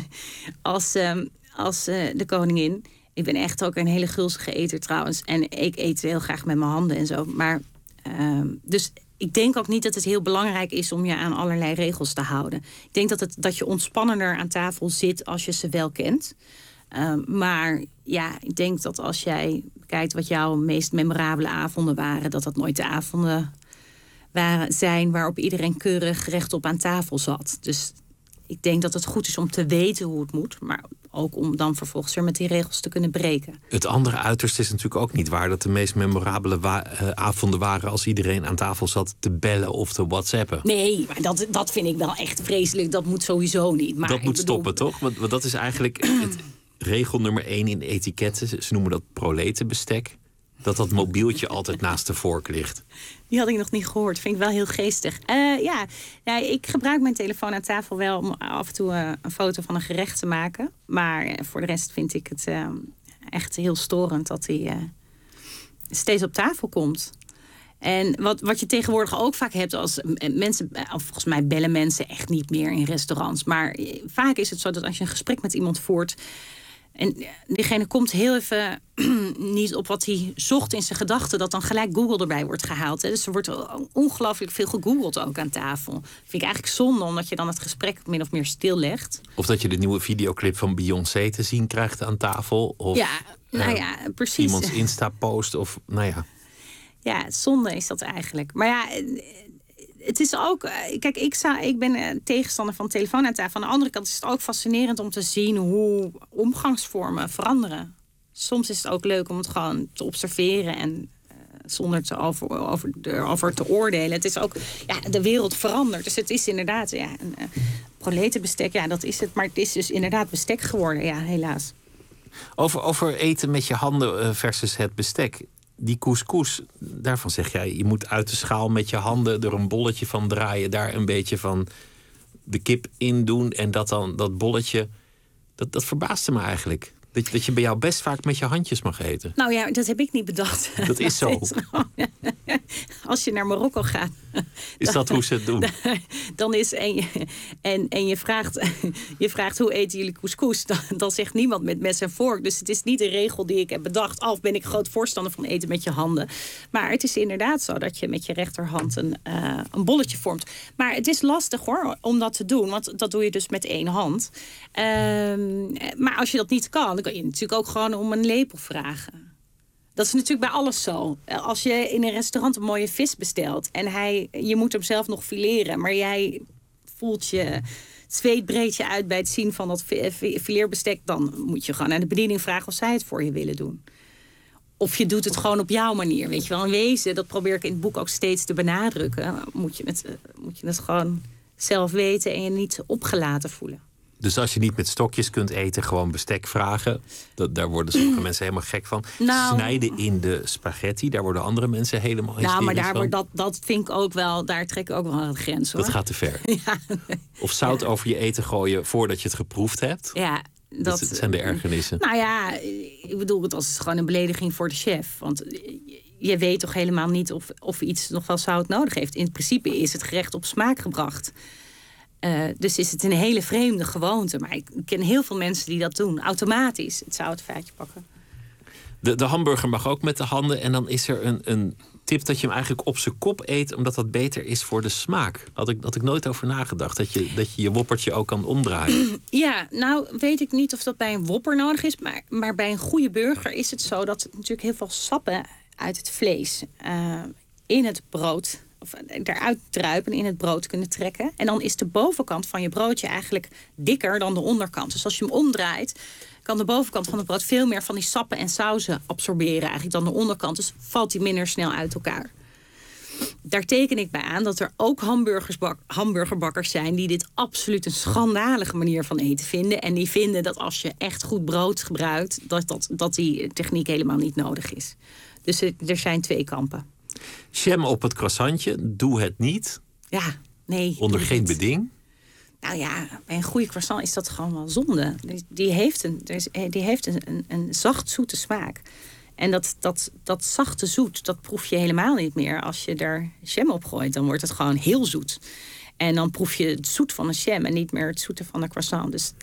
als, um, als uh, de koningin. Ik ben echt ook een hele gulzige eter trouwens. En ik eet heel graag met mijn handen en zo. Maar um, dus ik denk ook niet dat het heel belangrijk is om je aan allerlei regels te houden. Ik denk dat, het, dat je ontspannender aan tafel zit als je ze wel kent. Um, maar ja, ik denk dat als jij kijkt wat jouw meest memorabele avonden waren, dat dat nooit de avonden waren, zijn waarop iedereen keurig rechtop aan tafel zat. Dus ik denk dat het goed is om te weten hoe het moet, maar ook om dan vervolgens weer met die regels te kunnen breken. Het andere uiterste is natuurlijk ook niet waar, dat de meest memorabele wa- uh, avonden waren als iedereen aan tafel zat te bellen of te whatsappen. Nee, maar dat, dat vind ik wel echt vreselijk. Dat moet sowieso niet. Maar dat moet bedoel... stoppen, toch? Want, want dat is eigenlijk het regel nummer één in etiketten. Ze noemen dat proletenbestek. Dat dat mobieltje altijd naast de vork ligt. Die had ik nog niet gehoord. Vind ik wel heel geestig. Uh, ja. ja, ik gebruik mijn telefoon aan tafel wel om af en toe uh, een foto van een gerecht te maken. Maar uh, voor de rest vind ik het uh, echt heel storend dat hij uh, steeds op tafel komt. En wat, wat je tegenwoordig ook vaak hebt als mensen, of volgens mij bellen mensen echt niet meer in restaurants. Maar vaak is het zo dat als je een gesprek met iemand voert en diegene komt heel even niet op wat hij zocht in zijn gedachten, dat dan gelijk Google erbij wordt gehaald. Hè. Dus er wordt ongelooflijk veel gegoogeld ook aan tafel. Dat vind ik eigenlijk zonde, omdat je dan het gesprek min of meer stillegt. Of dat je de nieuwe videoclip van Beyoncé te zien krijgt aan tafel. Of ja, nou ja, precies. Iemands Insta-post of, nou ja. Ja, zonde is dat eigenlijk. Maar ja, het is ook... Kijk, ik, zou, ik ben tegenstander van telefoon aan tafel. Aan de andere kant is het ook fascinerend om te zien hoe omgangsvormen veranderen. Soms is het ook leuk om het gewoon te observeren en uh, zonder te over, over, erover te oordelen. Het is ook... Ja, de wereld verandert. Dus het is inderdaad... Ja, een uh, proletenbestek, ja, dat is het. Maar het is dus inderdaad bestek geworden, ja, helaas. Over, over eten met je handen versus het bestek. Die couscous, daarvan zeg jij... je moet uit de schaal met je handen er een bolletje van draaien... daar een beetje van de kip in doen... en dat dan dat bolletje... dat, dat verbaasde me eigenlijk. Dat, dat je bij jou best vaak met je handjes mag eten. Nou ja, dat heb ik niet bedacht. Dat is zo. Dat is gewoon, als je naar Marokko gaat... Is dan, dat hoe ze het doen? Dan is en je, en, en je, vraagt, je vraagt hoe eten jullie couscous? Dan, dan zegt niemand met mes en vork. Dus het is niet een regel die ik heb bedacht. Of ben ik groot voorstander van eten met je handen. Maar het is inderdaad zo dat je met je rechterhand een, uh, een bolletje vormt. Maar het is lastig hoor, om dat te doen. Want dat doe je dus met één hand. Um, maar als je dat niet kan... dan kan je natuurlijk ook gewoon om een lepel vragen. Dat is natuurlijk bij alles zo. Als je in een restaurant een mooie vis bestelt... en hij, je moet hem zelf nog fileren... maar jij voelt je zweet breed je uit bij het zien van dat fileerbestek... dan moet je gewoon aan de bediening vragen of zij het voor je willen doen. Of je doet het gewoon op jouw manier. Weet je wel, in wezen, dat probeer ik in het boek ook steeds te benadrukken... moet je het, moet je het gewoon zelf weten en je niet opgelaten voelen. Dus als je niet met stokjes kunt eten, gewoon bestek vragen. Dat, daar worden sommige mensen helemaal gek van. Nou, snijden in de spaghetti, daar worden andere mensen helemaal hysterisch Nou, maar daar, van. Dat, dat vind ik ook wel, daar trek ik ook wel een grens, hoor. Dat gaat te ver. Ja. Of zout ja. over je eten gooien voordat je het geproefd hebt. Ja, dat, dat zijn de ergernissen. Nou ja, ik bedoel het als gewoon een belediging voor de chef. Want je weet toch helemaal niet of, of iets nog wel zout nodig heeft. In principe is het gerecht op smaak gebracht. Uh, dus is het een hele vreemde gewoonte. Maar ik ken heel veel mensen die dat doen. Automatisch het zoutvaatje pakken. De, de hamburger mag ook met de handen. En dan is er een, een tip dat je hem eigenlijk op zijn kop eet... omdat dat beter is voor de smaak. Had ik, had ik nooit over nagedacht. Dat je, dat je je woppertje ook kan omdraaien. Ja, nou weet ik niet of dat bij een wopper nodig is. Maar, maar bij een goede burger is het zo... dat het natuurlijk heel veel sappen uit het vlees... Uh, in het brood... of eruit druipen en in het brood kunnen trekken. En dan is de bovenkant van je broodje eigenlijk dikker dan de onderkant. Dus als je hem omdraait, kan de bovenkant van het brood veel meer van die sappen en sauzen absorberen eigenlijk dan de onderkant. Dus valt die minder snel uit elkaar. Daar teken ik bij aan dat er ook hamburgersbak, hamburgerbakkers zijn die dit absoluut een schandalige manier van eten vinden. En die vinden dat als je echt goed brood gebruikt, dat, dat, dat die techniek helemaal niet nodig is. Dus er zijn twee kampen. Jam op het croissantje, doe het niet. Ja, nee. Onder geen niet. beding. Nou ja, bij een goede croissant is dat gewoon wel zonde. Die heeft een, die heeft een, een, een zacht zoete smaak. En dat, dat, dat zachte zoet, dat proef je helemaal niet meer. Als je er jam op gooit, dan wordt het gewoon heel zoet. En dan proef je het zoet van een jam en niet meer het zoete van een croissant. Dus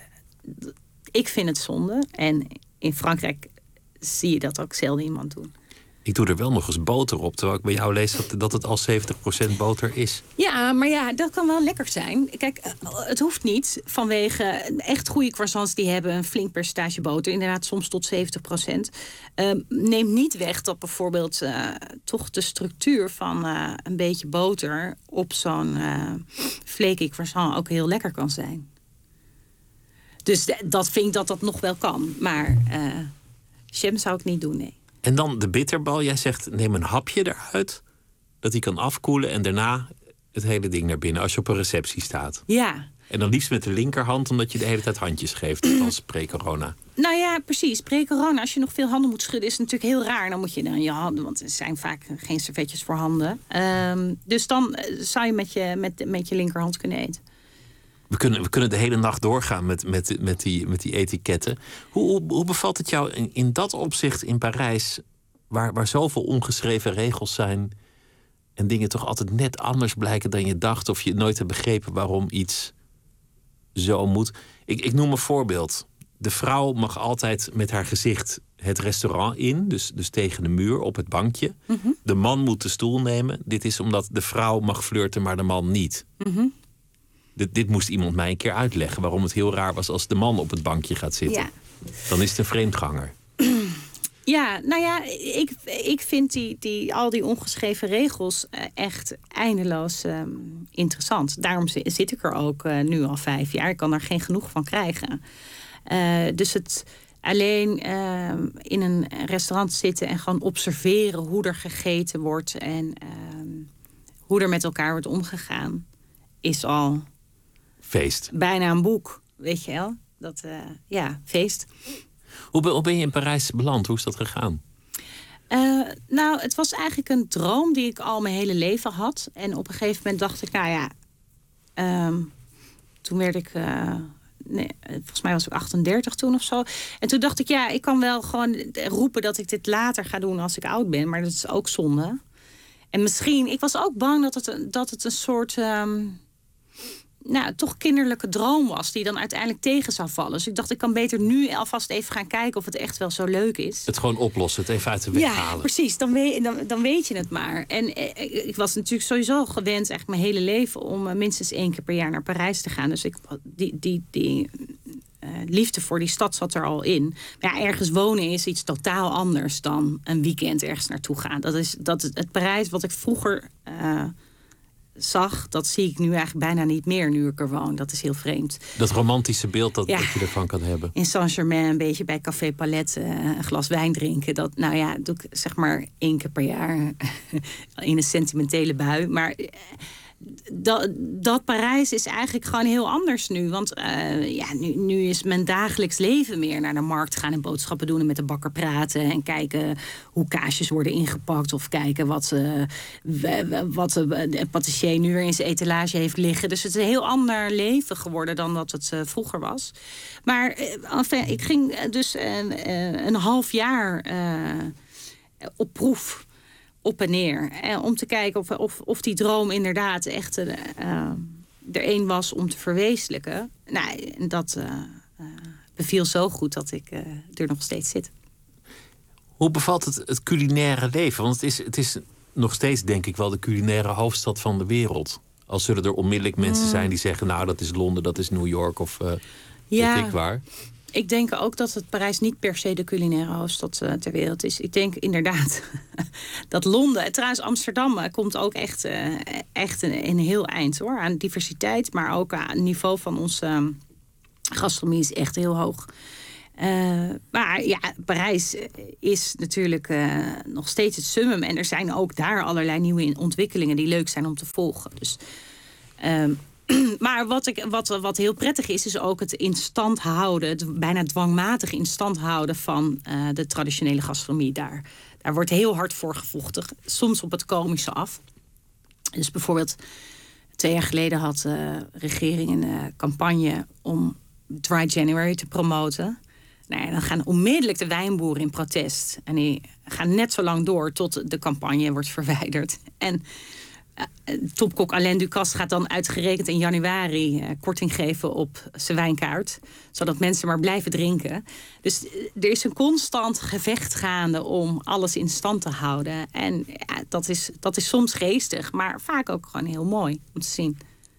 ik vind het zonde. En in Frankrijk zie je dat ook zelden iemand doen. Ik doe er wel nog eens boter op, terwijl ik bij jou lees dat, dat het al zeventig procent boter is. Ja, maar ja, dat kan wel lekker zijn. Kijk, het hoeft niet vanwege echt goede croissants die hebben een flink percentage boter. Inderdaad, soms tot zeventig procent. Uh, neemt niet weg dat bijvoorbeeld uh, toch de structuur van uh, een beetje boter op zo'n uh, flaky croissant ook heel lekker kan zijn. Dus d- dat vind ik dat dat nog wel kan. Maar uh, jam zou ik niet doen, nee. En dan de bitterbal. Jij zegt, neem een hapje eruit, dat die kan afkoelen en daarna het hele ding naar binnen als je op een receptie staat. Ja. En dan liefst met de linkerhand, omdat je de hele tijd handjes geeft, als pre-corona. Nou ja, precies. Pre-corona, als je nog veel handen moet schudden, is het natuurlijk heel raar. Dan moet je dan je handen, want er zijn vaak geen servetjes voor handen. Um, dus dan zou je met je, met, met je linkerhand kunnen eten. We kunnen, we kunnen de hele nacht doorgaan met, met, met, die, met die etiketten. Hoe, hoe, hoe bevalt het jou in, in dat opzicht in Parijs, waar, waar zoveel ongeschreven regels zijn en dingen toch altijd net anders blijken dan je dacht, of je nooit hebt begrepen waarom iets zo moet? Ik, ik noem een voorbeeld. De vrouw mag altijd met haar gezicht het restaurant in, dus, dus tegen de muur op het bankje. Mm-hmm. De man moet de stoel nemen. Dit is omdat de vrouw mag flirten, maar de man niet. Mm-hmm. Dit, dit moest iemand mij een keer uitleggen, waarom het heel raar was als de man op het bankje gaat zitten. Ja. Dan is het een vreemdganger. Ja, nou ja, ik, ik vind die, die, al die ongeschreven regels uh, echt eindeloos uh, interessant. Daarom zit ik er ook uh, nu al vijf jaar. Ik kan er geen genoeg van krijgen. Uh, dus het alleen uh, in een restaurant zitten en gewoon observeren hoe er gegeten wordt en uh, hoe er met elkaar wordt omgegaan, is al feest. Bijna een boek, weet je wel? Dat, uh, ja, feest. Hoe ben, hoe ben je in Parijs beland? Hoe is dat gegaan? Uh, nou, het was eigenlijk een droom die ik al mijn hele leven had. En op een gegeven moment dacht ik, nou ja, um, toen werd ik, uh, nee, volgens mij was ik achtendertig toen of zo. En toen dacht ik, ja, ik kan wel gewoon roepen dat ik dit later ga doen als ik oud ben. Maar dat is ook zonde. En misschien, ik was ook bang dat het, dat het een soort, um, nou, toch kinderlijke droom was die dan uiteindelijk tegen zou vallen. Dus ik dacht, ik kan beter nu alvast even gaan kijken of het echt wel zo leuk is. Het gewoon oplossen, het even uit de weg ja, halen. Ja, precies. Dan weet, dan, dan weet je het maar. En eh, ik was natuurlijk sowieso gewend, eigenlijk mijn hele leven, om uh, minstens één keer per jaar naar Parijs te gaan. Dus ik, die, die, die uh, liefde voor die stad zat er al in. Maar ja, ergens wonen is iets totaal anders dan een weekend ergens naartoe gaan. Dat is dat het Parijs wat ik vroeger Uh, zag, dat zie ik nu eigenlijk bijna niet meer nu ik er woon. Dat is heel vreemd. Dat romantische beeld dat, ja. dat je ervan kan hebben. In Saint-Germain een beetje bij Café Palette uh, een glas wijn drinken. Dat, nou ja, doe ik zeg maar één keer per jaar in een sentimentele bui. Maar uh, dat, dat Parijs is eigenlijk gewoon heel anders nu. Want uh, ja, nu, nu is mijn dagelijks leven meer naar de markt gaan en boodschappen doen en met de bakker praten en kijken hoe kaasjes worden ingepakt of kijken wat, uh, wat de patissier nu weer in zijn etalage heeft liggen. Dus het is een heel ander leven geworden dan dat het uh, vroeger was. Maar uh, enfin, ik ging dus uh, uh, een half jaar uh, op proef. Op en neer. Eh, om te kijken of, of, of die droom inderdaad echt uh, uh, er één was om te verwezenlijken. Nou, dat uh, uh, beviel zo goed dat ik uh, er nog steeds zit. Hoe bevalt het, het culinaire leven? Want het is, het is nog steeds, denk ik, wel de culinaire hoofdstad van de wereld. Al zullen er onmiddellijk mensen mm. zijn die zeggen, nou, dat is Londen, dat is New York of uh, ja. weet ik waar. Ik denk ook dat het Parijs niet per se de culinaire hoofdstad uh, ter wereld is. Ik denk inderdaad dat Londen, en trouwens Amsterdam, uh, komt ook echt, uh, echt een, een heel eind hoor. Aan diversiteit, maar ook aan het niveau van onze uh, gastronomie is echt heel hoog. Uh, maar ja, Parijs is natuurlijk uh, nog steeds het summum. En er zijn ook daar allerlei nieuwe ontwikkelingen die leuk zijn om te volgen. Dus Uh, Maar wat, ik, wat, wat heel prettig is, is ook het in stand houden, het bijna dwangmatig in stand houden van uh, de traditionele gastronomie daar. Daar wordt heel hard voor gevochten, soms op het komische af. Dus bijvoorbeeld twee jaar geleden had de regering een uh, campagne om Dry January te promoten. Nou ja, dan gaan onmiddellijk de wijnboeren in protest. En die gaan net zo lang door tot de campagne wordt verwijderd. En topkok Alain Ducasse gaat dan uitgerekend in januari uh, korting geven op zijn wijnkaart. Zodat mensen maar blijven drinken. Dus uh, er is een constant gevecht gaande om alles in stand te houden. En ja, dat is, dat is soms geestig, maar vaak ook gewoon heel mooi om te zien.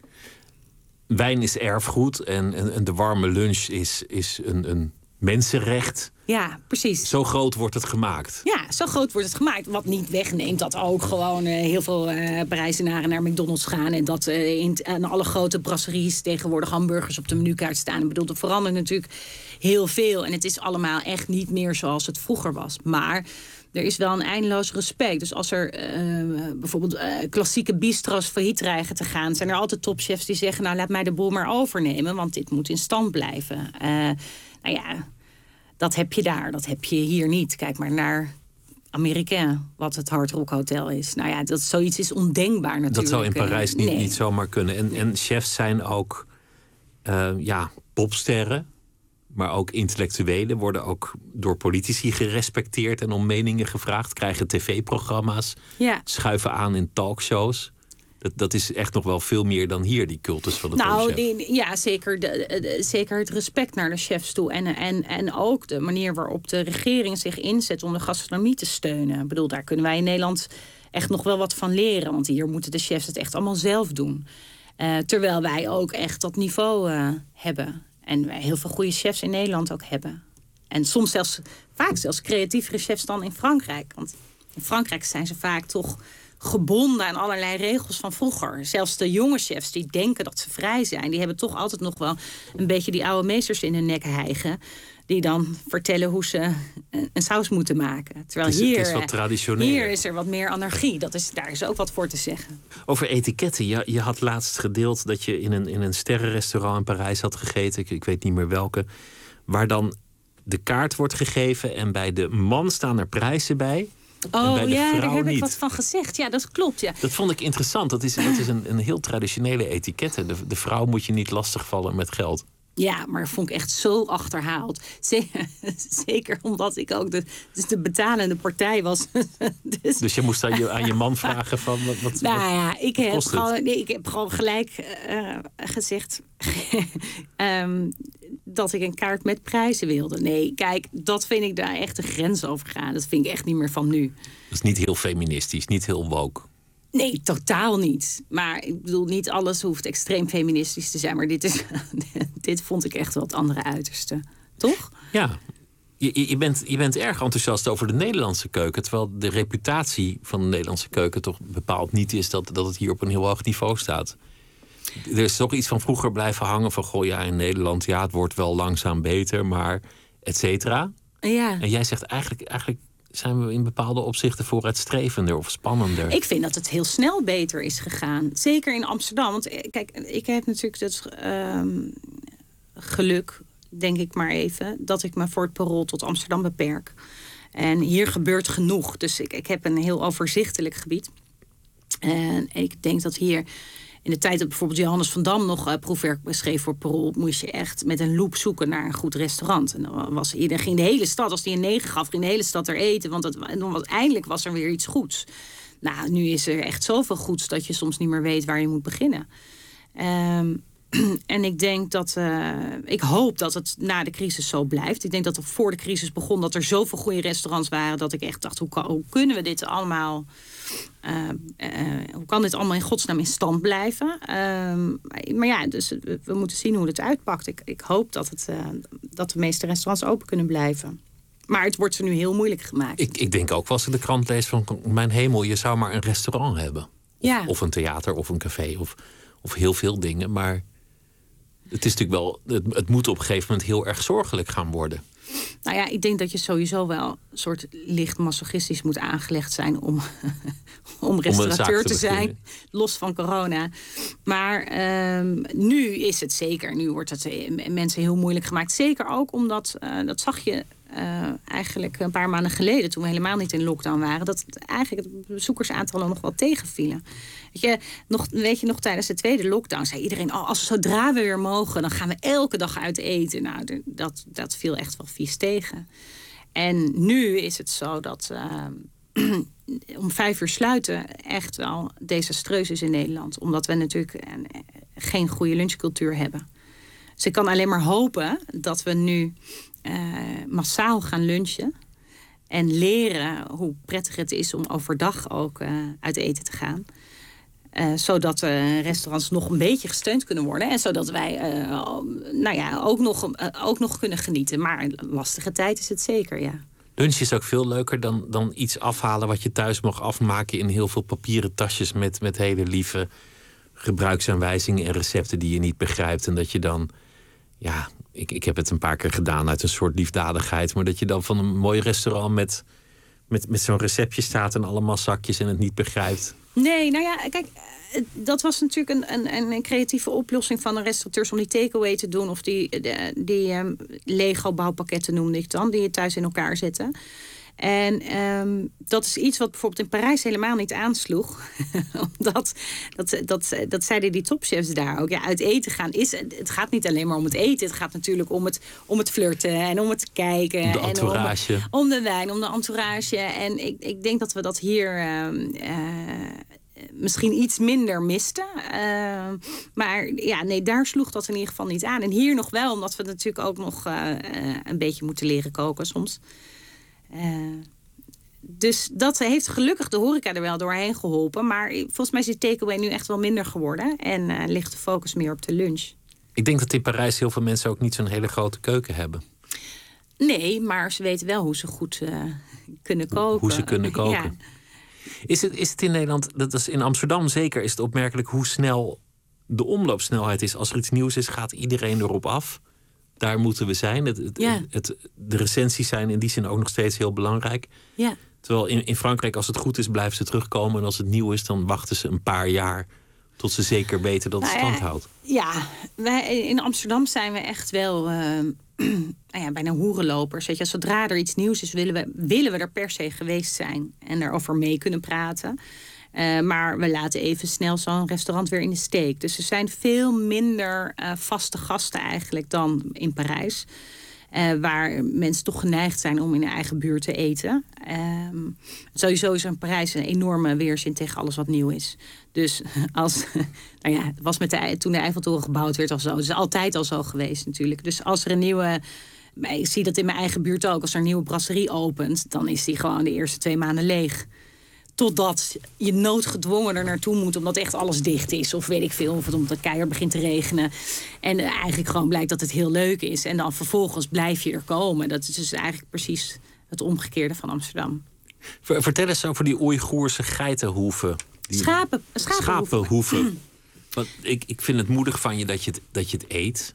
Wijn is erfgoed en, en, en de warme lunch is, is een, een mensenrecht. Ja, precies. Zo groot wordt het gemaakt. Ja, zo groot wordt het gemaakt. Wat niet wegneemt dat ook gewoon uh, heel veel uh, Parijzenaren naar McDonald's gaan. En dat uh, in, in alle grote brasseries tegenwoordig hamburgers op de menukaart staan. Ik bedoel, er verandert natuurlijk heel veel. En het is allemaal echt niet meer zoals het vroeger was. Maar er is wel een eindeloos respect. Dus als er uh, bijvoorbeeld uh, klassieke bistro's failliet dreigen te gaan, zijn er altijd topchefs die zeggen, nou laat mij de boel maar overnemen, want dit moet in stand blijven. Uh, nou ja, dat heb je daar, dat heb je hier niet. Kijk maar naar Amerikaan, wat het Hard Rock Hotel is. Nou ja, dat zoiets is ondenkbaar natuurlijk. Dat zou in Parijs niet, nee. niet zomaar kunnen. En, nee. en chefs zijn ook uh, ja, popsterren, maar ook intellectuelen worden ook door politici gerespecteerd en om meningen gevraagd, krijgen tv-programma's, ja. schuiven aan in talkshows. Dat, dat is echt nog wel veel meer dan hier, die cultus van de nou, topchef. Die, ja, zeker, de, de, zeker het respect naar de chefs toe. En, en, en ook de manier waarop de regering zich inzet om de gastronomie te steunen. Ik bedoel, daar kunnen wij in Nederland echt nog wel wat van leren. Want hier moeten de chefs het echt allemaal zelf doen. Uh, terwijl wij ook echt dat niveau uh, hebben. En wij heel veel goede chefs in Nederland ook hebben. En soms zelfs, vaak zelfs creatievere chefs dan in Frankrijk. Want in Frankrijk zijn ze vaak toch gebonden aan allerlei regels van vroeger. Zelfs de jonge chefs die denken dat ze vrij zijn, die hebben toch altijd nog wel een beetje die oude meesters in hun nek hijgen, die dan vertellen hoe ze een saus moeten maken. Terwijl het is, hier, het is wat traditioneel. Hier is er wat meer anarchie. Dat is, daar is ook wat voor te zeggen. Over etiketten. Je, je had laatst gedeeld dat je in een, in een sterrenrestaurant in Parijs had gegeten. Ik, ik weet niet meer welke. Waar dan de kaart wordt gegeven en bij de man staan er prijzen bij. Oh bij de ja, vrouw daar heb niet. ik wat van gezegd. Ja, dat klopt. Ja. Dat vond ik interessant. Dat is, dat is een, een heel traditionele etikette. De, de vrouw moet je niet lastigvallen met geld. Ja, maar dat vond ik echt zo achterhaald. Zeker, zeker omdat ik ook de, dus de betalende partij was. dus, dus je moest aan je, aan je man vragen van wat, wat, nou ja, ik wat heb, kost gewoon, het? nee, ik heb gewoon gelijk uh, gezegd um, dat ik een kaart met prijzen wilde. Nee, kijk, dat vind ik daar echt de grens over gaan. Dat vind ik echt niet meer van nu. Dat is niet heel feministisch, niet heel woke. Nee, totaal niet. Maar ik bedoel, niet alles hoeft extreem feministisch te zijn. Maar dit, is, dit vond ik echt wel het andere uiterste. Toch? Ja, je, je, bent, je bent erg enthousiast over de Nederlandse keuken. Terwijl de reputatie van de Nederlandse keuken toch bepaald niet is dat, dat het hier op een heel hoog niveau staat. Er is toch iets van vroeger blijven hangen van, goh ja, in Nederland, ja, het wordt wel langzaam beter, maar et cetera. Ja. En jij zegt eigenlijk, eigenlijk zijn we in bepaalde opzichten vooruitstrevender of spannender. Ik vind dat het heel snel beter is gegaan. Zeker in Amsterdam. Want kijk, ik heb natuurlijk het uh, geluk, denk ik maar even, dat ik me voor het Parool tot Amsterdam beperk. En hier gebeurt genoeg. Dus ik, ik heb een heel overzichtelijk gebied. En ik denk dat hier, in de tijd dat bijvoorbeeld Johannes van Dam nog uh, proefwerk schreef voor Parool, moest je echt met een loep zoeken naar een goed restaurant. En dan was iedereen, ging de hele stad, als die een negen gaf, ging de hele stad er eten. Want het, en dan was, eindelijk was er weer iets goeds. Nou, nu is er echt zoveel goeds dat je soms niet meer weet waar je moet beginnen. Um, en ik denk dat, uh, ik hoop dat het na de crisis zo blijft. Ik denk dat er voor de crisis begon dat er zoveel goede restaurants waren dat ik echt dacht, hoe, kan, hoe kunnen we dit allemaal, uh, uh, hoe kan dit allemaal in godsnaam in stand blijven? Uh, maar ja, dus we, we moeten zien hoe het uitpakt. Ik, ik hoop dat, het, uh, dat de meeste restaurants open kunnen blijven. Maar het wordt ze nu heel moeilijk gemaakt. Ik, ik denk ook, als ik de krant lees van, mijn hemel, je zou maar een restaurant hebben. Ja. Of een theater of een café of, of heel veel dingen, maar het is natuurlijk wel, het, het moet op een gegeven moment heel erg zorgelijk gaan worden. Nou ja, ik denk dat je sowieso wel een soort licht masochistisch moet aangelegd zijn om, om restaurateur te, te zijn, beginnen. los van corona. Maar um, nu is het zeker, nu wordt het mensen heel moeilijk gemaakt. Zeker ook omdat, uh, dat zag je uh, eigenlijk een paar maanden geleden, toen we helemaal niet in lockdown waren, dat eigenlijk het bezoekersaantallen nog wel tegenvielen. Weet je, nog, weet je, nog tijdens de tweede lockdown zei iedereen, oh, als zodra we weer mogen, dan gaan we elke dag uit eten. Nou, dat, dat viel echt wel vies tegen. En nu is het zo dat uh, om vijf uur sluiten echt wel desastreus is in Nederland. Omdat we natuurlijk uh, geen goede lunchcultuur hebben. Dus ik kan alleen maar hopen dat we nu uh, massaal gaan lunchen. En leren hoe prettig het is om overdag ook uh, uit eten te gaan. Uh, zodat uh, restaurants nog een beetje gesteund kunnen worden. En zodat wij uh, nou ja, ook, nog, uh, ook nog kunnen genieten. Maar een lastige tijd is het zeker, ja. Lunch is ook veel leuker dan, dan iets afhalen wat je thuis mag afmaken in heel veel papieren tasjes met, met hele lieve gebruiksaanwijzingen en recepten die je niet begrijpt. En dat je dan, ja, ik, ik heb het een paar keer gedaan uit een soort liefdadigheid. Maar dat je dan van een mooi restaurant met, met, met zo'n receptje staat en allemaal zakjes en het niet begrijpt. Nee, nou ja, kijk, dat was natuurlijk een, een, een creatieve oplossing van de restaurateurs om die takeaway te doen. Of die, die, die um, Lego-bouwpakketten noemde ik dan, die je thuis in elkaar zetten. En um, dat is iets wat bijvoorbeeld in Parijs helemaal niet aansloeg. Omdat, dat, dat, dat zeiden die topchefs daar ook. Ja, uit eten gaan is, het gaat niet alleen maar om het eten. Het gaat natuurlijk om het, om het flirten en om het kijken. De entourage. En om, om de wijn, om de entourage. En ik, ik denk dat we dat hier Um, uh, misschien iets minder misten. Uh, maar ja, nee, daar sloeg dat in ieder geval niet aan. En hier nog wel, omdat we natuurlijk ook nog uh, uh, een beetje moeten leren koken soms. Uh, dus dat heeft gelukkig de horeca er wel doorheen geholpen. Maar volgens mij is die takeaway nu echt wel minder geworden. En uh, ligt de focus meer op de lunch. Ik denk dat in Parijs heel veel mensen ook niet zo'n hele grote keuken hebben. Nee, maar ze weten wel hoe ze goed uh, kunnen koken. Hoe ze kunnen koken. Ja. Is het, is het in Nederland, dat is in Amsterdam zeker, is het opmerkelijk hoe snel de omloopsnelheid is. Als er iets nieuws is, gaat iedereen erop af. Daar moeten we zijn. Het, het, Ja. het, de recensies zijn in die zin ook nog steeds heel belangrijk. Ja. Terwijl in, in Frankrijk, als het goed is, blijven ze terugkomen. En als het nieuw is, dan wachten ze een paar jaar tot ze zeker weten dat het Nou ja, stand houdt. Ja, wij, in Amsterdam zijn we echt wel uh, nou ja, bijna hoerenlopers. Weet je, zodra er iets nieuws is, willen we, willen we er per se geweest zijn. En erover mee kunnen praten. Uh, maar we laten even snel zo'n restaurant weer in de steek. Dus er zijn veel minder uh, vaste gasten eigenlijk dan in Parijs. Uh, waar mensen toch geneigd zijn om in hun eigen buurt te eten. Um, sowieso is in Parijs een enorme weerzin tegen alles wat nieuw is. Dus als, nou ja, het was met de, toen de Eiffeltoren gebouwd werd al zo. Het is altijd al zo geweest natuurlijk. Dus als er een nieuwe, ik zie dat in mijn eigen buurt ook, als er een nieuwe brasserie opent, dan is die gewoon de eerste twee maanden leeg. Totdat je noodgedwongen er naartoe moet, omdat echt alles dicht is. Of weet ik veel, of het omdat het keihard begint te regenen. En eigenlijk gewoon blijkt dat het heel leuk is. En dan vervolgens blijf je er komen. Dat is dus eigenlijk precies het omgekeerde van Amsterdam. Vertel eens over die Oeigoerse geitenhoeven. Die Schapen, schapenhoeven. schapenhoeven. Want ik, ik vind het moedig van je dat je het, dat je het eet.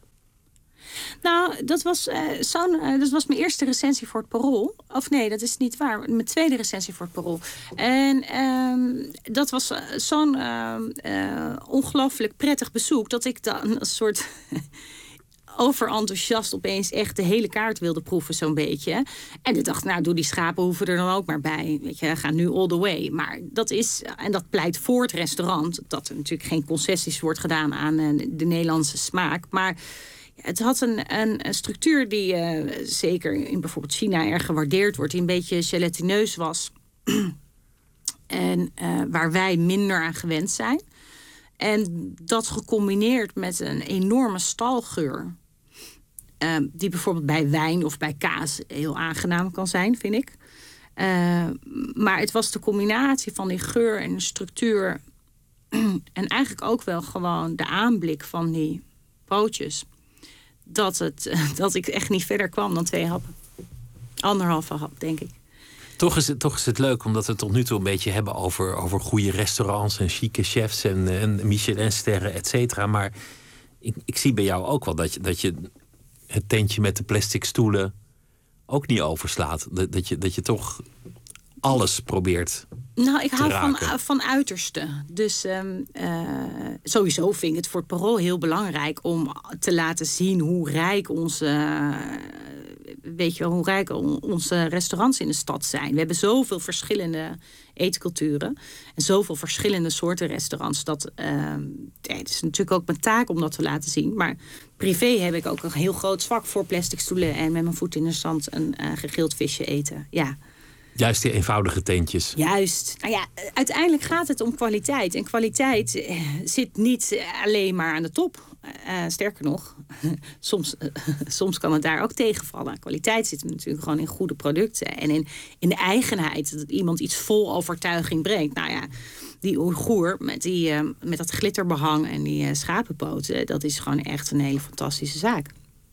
Nou, dat was, uh, zo'n, uh, dat was mijn eerste recensie voor het Parool. Of nee, dat is niet waar. Mijn tweede recensie voor het Parool. En uh, dat was uh, zo'n uh, uh, ongelooflijk prettig bezoek, dat ik dan een soort overenthousiast opeens echt de hele kaart wilde proeven, zo'n beetje. En ik dacht, nou, doe die schapenhoeven er dan ook maar bij. Weet je, ga nu all the way. Maar dat is, en dat pleit voor het restaurant, dat er natuurlijk geen concessies wordt gedaan aan uh, de Nederlandse smaak. Maar het had een, een, een structuur die uh, zeker in bijvoorbeeld China erg gewaardeerd wordt, die een beetje gelatineus was. En uh, waar wij minder aan gewend zijn. En dat gecombineerd met een enorme stalgeur, Uh, die bijvoorbeeld bij wijn of bij kaas heel aangenaam kan zijn, vind ik. Uh, maar het was de combinatie van die geur en de structuur en eigenlijk ook wel gewoon de aanblik van die pootjes, dat, het, dat ik echt niet verder kwam dan twee happen. Anderhalve hap, denk ik. Toch is, het, toch is het leuk, omdat we het tot nu toe een beetje hebben over, over goede restaurants en chique chefs en, en Michelinsterren, et cetera. Maar ik, ik zie bij jou ook wel dat je, dat je het tentje met de plastic stoelen ook niet overslaat. Dat, dat, je, dat je toch alles probeert. Nou, ik hou van, raken. van uiterste. Dus um, uh, sowieso vind ik het voor het Parool heel belangrijk om te laten zien hoe rijk onze, uh, weet je wel, hoe rijk onze restaurants in de stad zijn. We hebben zoveel verschillende eetculturen en zoveel verschillende soorten restaurants. Dat uh, ja, het is natuurlijk ook mijn taak om dat te laten zien. Maar privé heb ik ook een heel groot zwak voor plastic stoelen en met mijn voet in de zand een uh, gegrild visje eten. Ja. Juist die eenvoudige tentjes. Juist. Nou ja, uiteindelijk gaat het om kwaliteit. En kwaliteit eh, zit niet alleen maar aan de top. Uh, sterker nog, soms, uh, soms kan het daar ook tegenvallen. Kwaliteit zit natuurlijk gewoon in goede producten. En in, in de eigenheid, dat iemand iets vol overtuiging brengt. Nou ja, die Oeigoer met, die, uh, met dat glitterbehang en die uh, schapenpoten, dat is gewoon echt een hele fantastische zaak.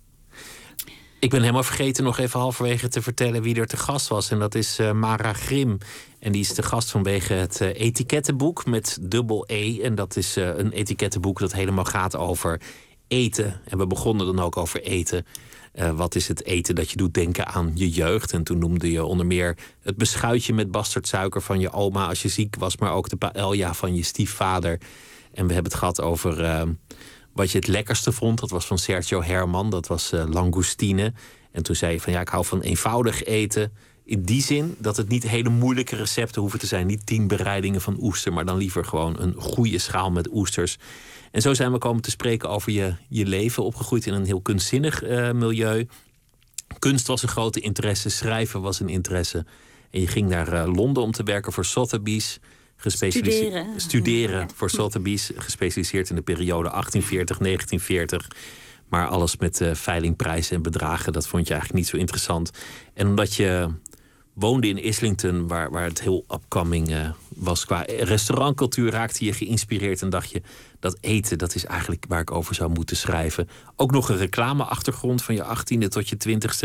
Ik ben helemaal vergeten nog even halverwege te vertellen wie er te gast was. En dat is uh, Mara Grim. En die is te gast vanwege het uh, etikettenboek met dubbel E. En dat is uh, een etikettenboek dat helemaal gaat over eten. En we begonnen dan ook over eten. Uh, wat is het eten dat je doet denken aan je jeugd? En toen noemde je onder meer het beschuitje met bastardsuiker van je oma als je ziek was. Maar ook de paella van je stiefvader. En we hebben het gehad over Uh, wat je het lekkerste vond. Dat was van Sergio Herman. Dat was uh, langoustine. En toen zei je van ja, ik hou van eenvoudig eten. In die zin dat het niet hele moeilijke recepten hoeven te zijn. Niet tien bereidingen van oester. Maar dan liever gewoon een goede schaal met oesters. En zo zijn we komen te spreken over je, je leven. Opgegroeid in een heel kunstzinnig uh, milieu. Kunst was een grote interesse. Schrijven was een interesse. En je ging naar uh, Londen om te werken voor Sotheby's. Studeren. Studeren voor Sotheby's, gespecialiseerd in de periode achttien veertig tot negentien veertig. Maar alles met uh, veilingprijzen en bedragen, dat vond je eigenlijk niet zo interessant. En omdat je woonde in Islington, waar, waar het heel upcoming uh, was qua restaurantcultuur, raakte je geïnspireerd en dacht je, dat eten, dat is eigenlijk waar ik over zou moeten schrijven. Ook nog een reclameachtergrond van je achttiende tot je twintigste.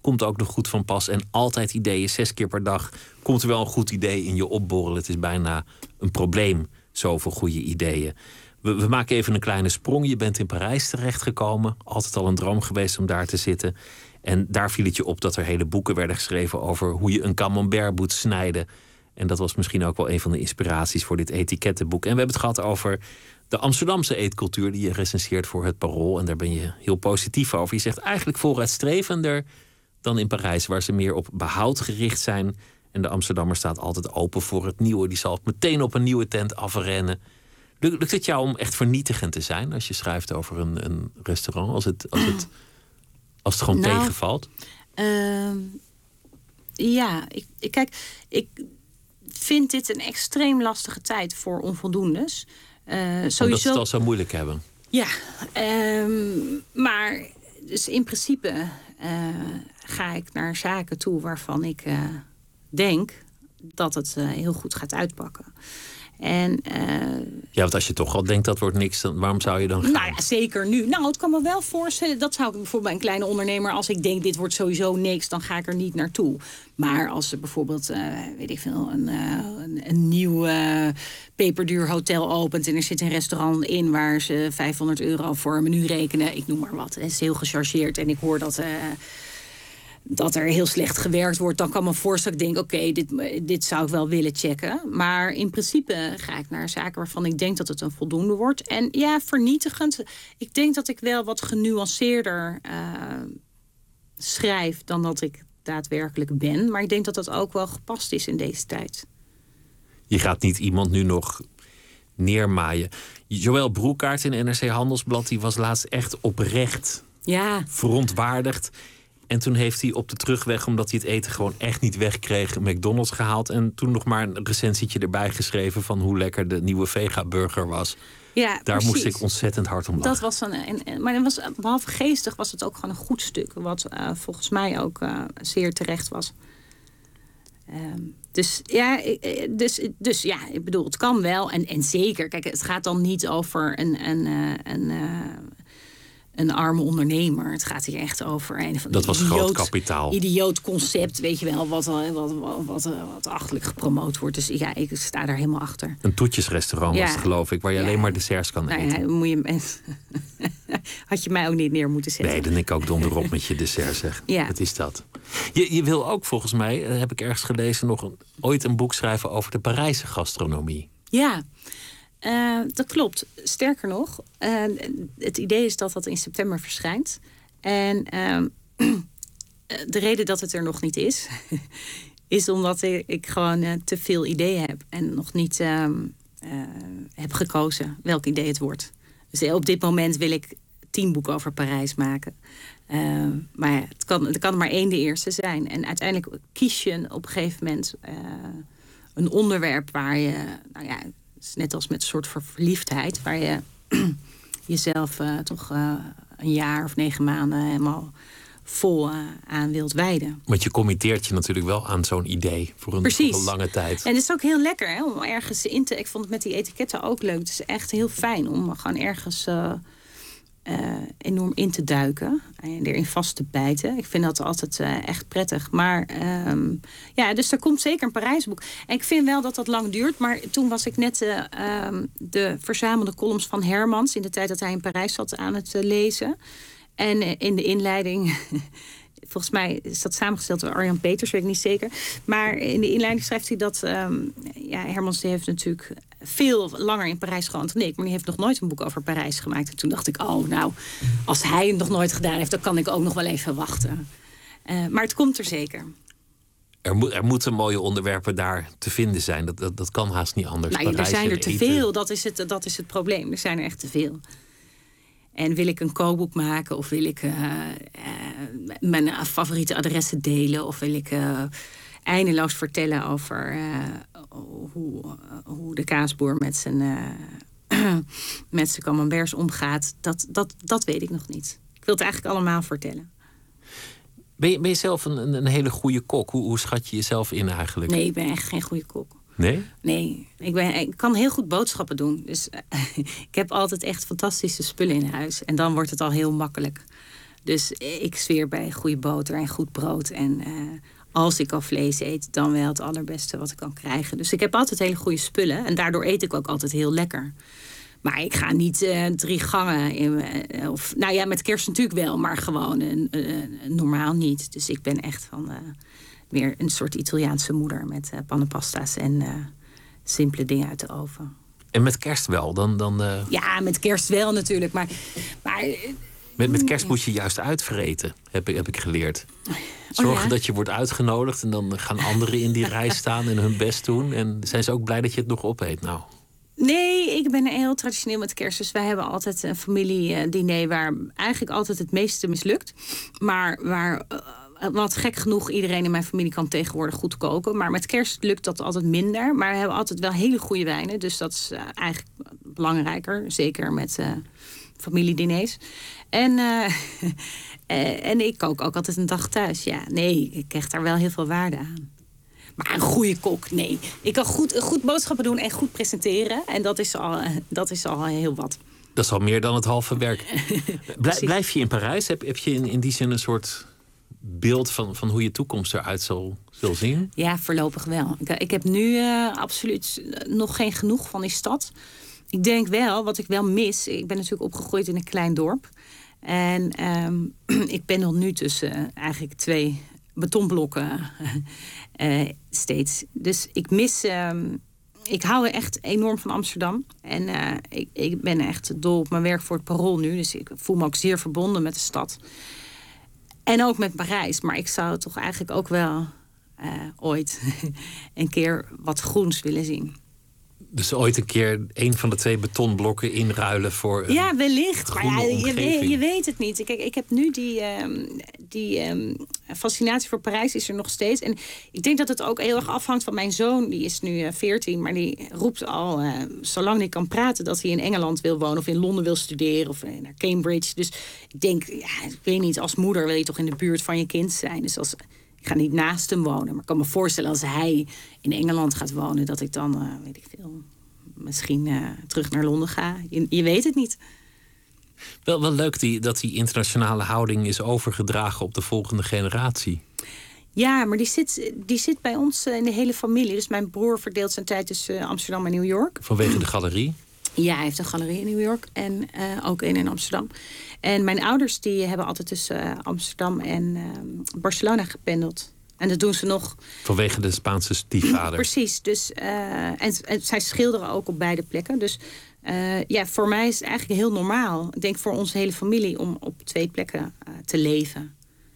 komt ook nog goed van pas. En altijd ideeën, zes keer per dag komt er wel een goed idee in je opborrelen. Het is bijna een probleem, zoveel goede ideeën. We, we maken even een kleine sprong. Je bent in Parijs terechtgekomen. Altijd al een droom geweest om daar te zitten. En daar viel het je op dat er hele boeken werden geschreven over hoe je een camembert moet snijden. En dat was misschien ook wel een van de inspiraties voor dit etikettenboek. En we hebben het gehad over de Amsterdamse eetcultuur die je recenseert voor het Parool. En daar ben je heel positief over. Je zegt eigenlijk vooruitstrevender dan in Parijs, waar ze meer op behoud gericht zijn. En de Amsterdammer staat altijd open voor het nieuwe. Die zal meteen op een nieuwe tent afrennen. Lukt het jou om echt vernietigend te zijn als je schrijft over een, een restaurant? Als het, als het, als het gewoon nou, tegenvalt? Uh, ja, ik, ik, kijk, ik vind dit een extreem lastige tijd voor onvoldoendes. Uh, sowieso... Omdat ze het al zo moeilijk hebben. Ja, um, maar dus in principe uh, ga ik naar zaken toe waarvan ik uh, denk dat het uh, heel goed gaat uitpakken. En, uh, ja, want als je toch al denkt dat wordt niks, dan waarom zou je dan gaan? Nou ja, zeker nu. Nou, het kan me wel voorstellen. Dat zou ik bijvoorbeeld bij een kleine ondernemer, als ik denk dit wordt sowieso niks, dan ga ik er niet naartoe. Maar als er bijvoorbeeld, uh, weet ik veel, een, uh, een, een nieuw uh, peperduur hotel opent en er zit een restaurant in waar ze vijfhonderd euro voor een menu rekenen, ik noem maar wat. Het is heel gechargeerd en ik hoor dat Uh, dat er heel slecht gewerkt wordt, dan kan me voorstellen, ik denk, oké, okay, dit, dit zou ik wel willen checken. Maar in principe ga ik naar zaken waarvan ik denk dat het een voldoende wordt. En ja, vernietigend. Ik denk dat ik wel wat genuanceerder uh, schrijf dan dat ik daadwerkelijk ben. Maar ik denk dat dat ook wel gepast is in deze tijd. Je gaat niet iemand nu nog neermaaien. Joël Broekaert in N R C Handelsblad, die was laatst echt oprecht ja. verontwaardigd. En toen heeft hij op de terugweg, omdat hij het eten gewoon echt niet wegkreeg, een McDonald's gehaald. En toen nog maar een recensietje erbij geschreven van hoe lekker de nieuwe Vega-burger was. Ja, Daar precies. moest ik ontzettend hard om lachen. Dat was een, een, maar het was, behalve geestig was het ook gewoon een goed stuk. Wat uh, volgens mij ook uh, zeer terecht was. Um, dus, ja, dus, dus ja, ik bedoel, het kan wel. En, en zeker, kijk, het gaat dan niet over een... een, een, een een arme ondernemer. Het gaat hier echt over een van dat was idioot, groot kapitaal. Idioot concept, weet je wel, wat, wat, wat, wat, wat achterlijk gepromoot wordt. Dus ja, ik sta daar helemaal achter. Een toetjesrestaurant ja. was het, geloof ik, waar je ja. alleen maar desserts kan nou, eten. Ja, moet je, had je mij ook niet neer moeten zetten. Nee, dan ik ook donderop met je dessert, zeg. Ja. Wat is dat? Je, je wil ook, volgens mij, heb ik ergens gelezen, nog een, ooit een boek schrijven over de Parijse gastronomie. Ja. Uh, dat klopt. Sterker nog, uh, het idee is dat dat in september verschijnt. En uh, de reden dat het er nog niet is, is omdat ik gewoon uh, te veel ideeën heb en nog niet uh, uh, heb gekozen welk idee het wordt. Dus op dit moment wil ik tien boeken over Parijs maken. Uh, maar ja, het kan, het kan er maar één de eerste zijn. En uiteindelijk kies je op een gegeven moment uh, een onderwerp waar je, nou ja, net als met een soort van verliefdheid, waar je jezelf uh, toch uh, een jaar of negen maanden helemaal vol uh, aan wilt wijden. Want je committeert je natuurlijk wel aan zo'n idee voor een, voor een lange tijd. En het is ook heel lekker, hè, om ergens in te... Ik vond het met die etiketten ook leuk. Het is echt heel fijn om gewoon ergens uh, uh, enorm in te duiken en erin vast te bijten. Ik vind dat altijd uh, echt prettig. Maar um, ja, dus er komt zeker een Parijsboek. En ik vind wel dat dat lang duurt. Maar toen was ik net uh, um, de verzamelde columns van Hermans, in de tijd dat hij in Parijs zat, aan het uh, lezen. En uh, in de inleiding, volgens mij is dat samengesteld door Arjan Peters, weet ik niet zeker. Maar in de inleiding schrijft hij dat um, ja, Hermans die heeft natuurlijk veel langer in Parijs gewoond dan ik, maar die heeft nog nooit een boek over Parijs gemaakt. En toen dacht ik, oh nou, als hij het nog nooit gedaan heeft, dan kan ik ook nog wel even wachten. Uh, maar het komt er zeker. Er, moet, er moeten mooie onderwerpen daar te vinden zijn. Dat, dat, dat kan haast niet anders. Nou, er zijn er te eten. veel, dat is, het, dat is het probleem. Er zijn er echt te veel. En wil ik een kookboek maken, of wil ik uh, uh, mijn favoriete adressen delen, of wil ik uh, eindeloos vertellen over uh, hoe, uh, hoe de kaasboer met zijn, uh, met zijn camemberts omgaat. Dat, dat, dat weet ik nog niet. Ik wil het eigenlijk allemaal vertellen. Ben je, ben je zelf een, een hele goede kok? Hoe, hoe schat je jezelf in eigenlijk? Nee, ik ben echt geen goede kok. Nee? Nee, ik, ben, ik kan heel goed boodschappen doen. Dus uh, ik heb altijd echt fantastische spullen in huis. En dan wordt het al heel makkelijk. Dus ik zweer bij goede boter en goed brood. En uh, als ik al vlees eet, dan wel het allerbeste wat ik kan krijgen. Dus ik heb altijd hele goede spullen. En daardoor eet ik ook altijd heel lekker. Maar ik ga niet uh, drie gangen. In, uh, of, nou ja, met kerst natuurlijk wel, maar gewoon uh, uh, normaal niet. Dus ik ben echt van uh, meer een soort Italiaanse moeder met uh, pannenpasta's en uh, simpele dingen uit de oven. En met kerst wel? Dan, dan, uh... Ja, met kerst wel natuurlijk. Maar, maar met, met kerst moet je juist uitvreten, heb ik, heb ik geleerd. Zorgen oh ja? dat je wordt uitgenodigd en dan gaan anderen in die rij staan en hun best doen. En zijn ze ook blij dat je het nog opeet? Nou. Nee, ik ben heel traditioneel met kerst. Dus wij hebben altijd een familiediner waar eigenlijk altijd het meeste mislukt. Maar waar, wat gek genoeg, iedereen in mijn familie kan tegenwoordig goed koken. Maar met kerst lukt dat altijd minder. Maar we hebben altijd wel hele goede wijnen. Dus dat is eigenlijk belangrijker. Zeker met uh, familiediners. En, uh, en ik kook ook altijd een dag thuis. Ja, nee, ik krijg daar wel heel veel waarde aan. Maar een goede kok, nee. Ik kan goed, goed boodschappen doen en goed presenteren. En dat is al, dat is al heel wat. Dat is al meer dan het halve werk. Blij, blijf je in Parijs? Heb, heb je in, in die zin een soort beeld van, van hoe je toekomst eruit zal, zal zien? Ja, voorlopig wel. Ik, ik heb nu uh, absoluut nog geen genoeg van die stad. Ik denk wel, wat ik wel mis... Ik ben natuurlijk opgegroeid in een klein dorp. En um, ik ben nog nu tussen uh, eigenlijk twee betonblokken uh, steeds. Dus ik mis... Um, ik hou echt enorm van Amsterdam. En uh, ik, ik ben echt dol op mijn werk voor het Parool nu. Dus ik voel me ook zeer verbonden met de stad. En ook met Parijs. Maar ik zou toch eigenlijk ook wel uh, ooit een keer wat groens willen zien. Dus ooit een keer een van de twee betonblokken inruilen voor een ja, wellicht. Maar ja, je, weet, je weet het niet. Kijk, ik heb nu die, um, die um, fascinatie voor Parijs is er nog steeds. En ik denk dat het ook heel erg afhangt van mijn zoon. Die is nu uh, veertien, maar die roept al, uh, zolang hij kan praten, dat hij in Engeland wil wonen of in Londen wil studeren of uh, naar Cambridge. Dus ik denk, ja, ik weet niet, als moeder wil je toch in de buurt van je kind zijn. Dus als... Ik ga niet naast hem wonen, maar ik kan me voorstellen als hij in Engeland gaat wonen, dat ik dan, uh, weet ik veel, misschien uh, terug naar Londen ga. Je, je weet het niet. Wel, wel leuk die, dat die internationale houding is overgedragen op de volgende generatie. Ja, maar die zit, die zit bij ons uh, in de hele familie. Dus mijn broer verdeelt zijn tijd tussen uh, Amsterdam en New York. Vanwege de galerie? Ja, hij heeft een galerie in New York en uh, ook een in Amsterdam. En mijn ouders die hebben altijd tussen uh, Amsterdam en uh, Barcelona gependeld. En dat doen ze nog. Vanwege de Spaanse stiefvader. Precies. Dus, uh, en, en zij schilderen ook op beide plekken. Dus uh, ja, voor mij is het eigenlijk heel normaal. Ik denk voor onze hele familie om op twee plekken uh, te leven.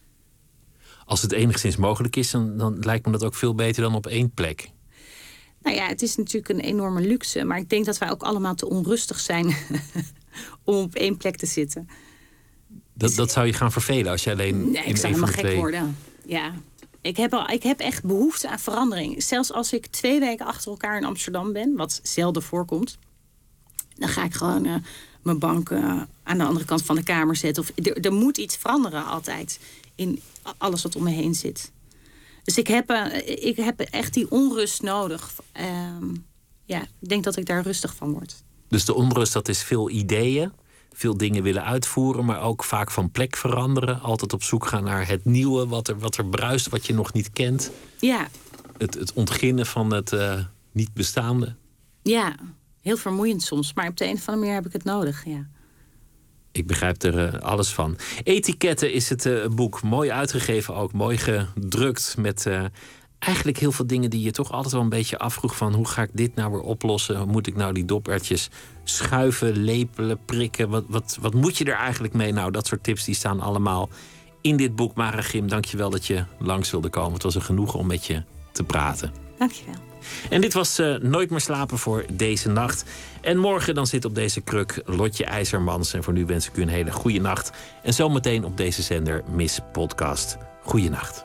Als het enigszins mogelijk is, dan, dan lijkt me dat ook veel beter dan op één plek. Nou ja, het is natuurlijk een enorme luxe. Maar ik denk dat wij ook allemaal te onrustig zijn om op één plek te zitten. Dat, dat zou je gaan vervelen als je alleen nee, in ik zou een van helemaal de gek twee... worden. Ja. Ik heb, al, ik heb echt behoefte aan verandering. Zelfs als ik twee weken achter elkaar in Amsterdam ben, wat zelden voorkomt, dan ga ik gewoon uh, mijn bank uh, aan de andere kant van de kamer zetten. Of, er, er moet iets veranderen altijd in alles wat om me heen zit. Dus ik heb, uh, ik heb echt die onrust nodig. Uh, ja, ik denk dat ik daar rustig van word. Dus de onrust, dat is veel ideeën, veel dingen willen uitvoeren, maar ook vaak van plek veranderen. Altijd op zoek gaan naar het nieuwe, wat er, wat er bruist, wat je nog niet kent. Ja. Het, het ontginnen van het uh, niet bestaande. Ja, heel vermoeiend soms. Maar op de een of andere manier heb ik het nodig, ja. Ik begrijp er uh, alles van. Etiketten is het uh, boek. Mooi uitgegeven ook. Mooi gedrukt met uh, eigenlijk heel veel dingen die je toch altijd wel een beetje afvroeg van hoe ga ik dit nou weer oplossen? Hoe moet ik nou die doperwtjes schuiven, lepelen, prikken? Wat, wat, wat moet je er eigenlijk mee? Nou, dat soort tips die staan allemaal in dit boek. Maragim, dank je wel dat je langs wilde komen. Het was een genoegen om met je te praten. Dank je wel. En dit was uh, Nooit meer slapen voor deze nacht. En morgen dan zit op deze kruk Lotje IJzermans. En voor nu wens ik u een hele goede nacht. En zometeen op deze zender Miss Podcast. Goeienacht.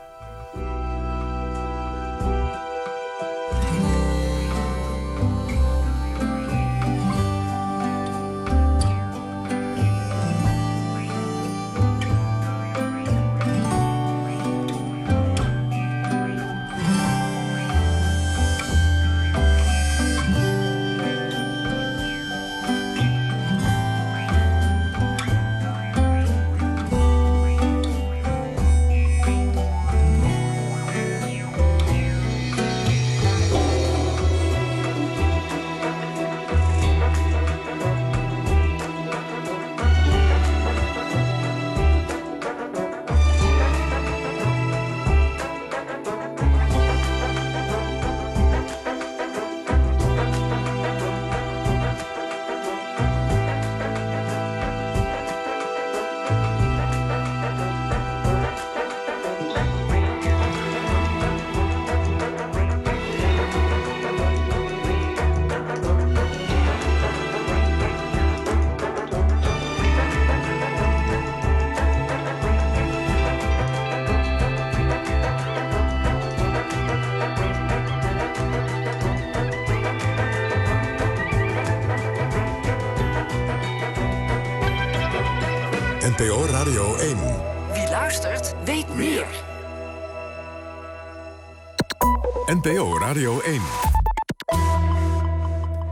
N P O Radio één. Wie luistert, weet meer. N P O Radio één.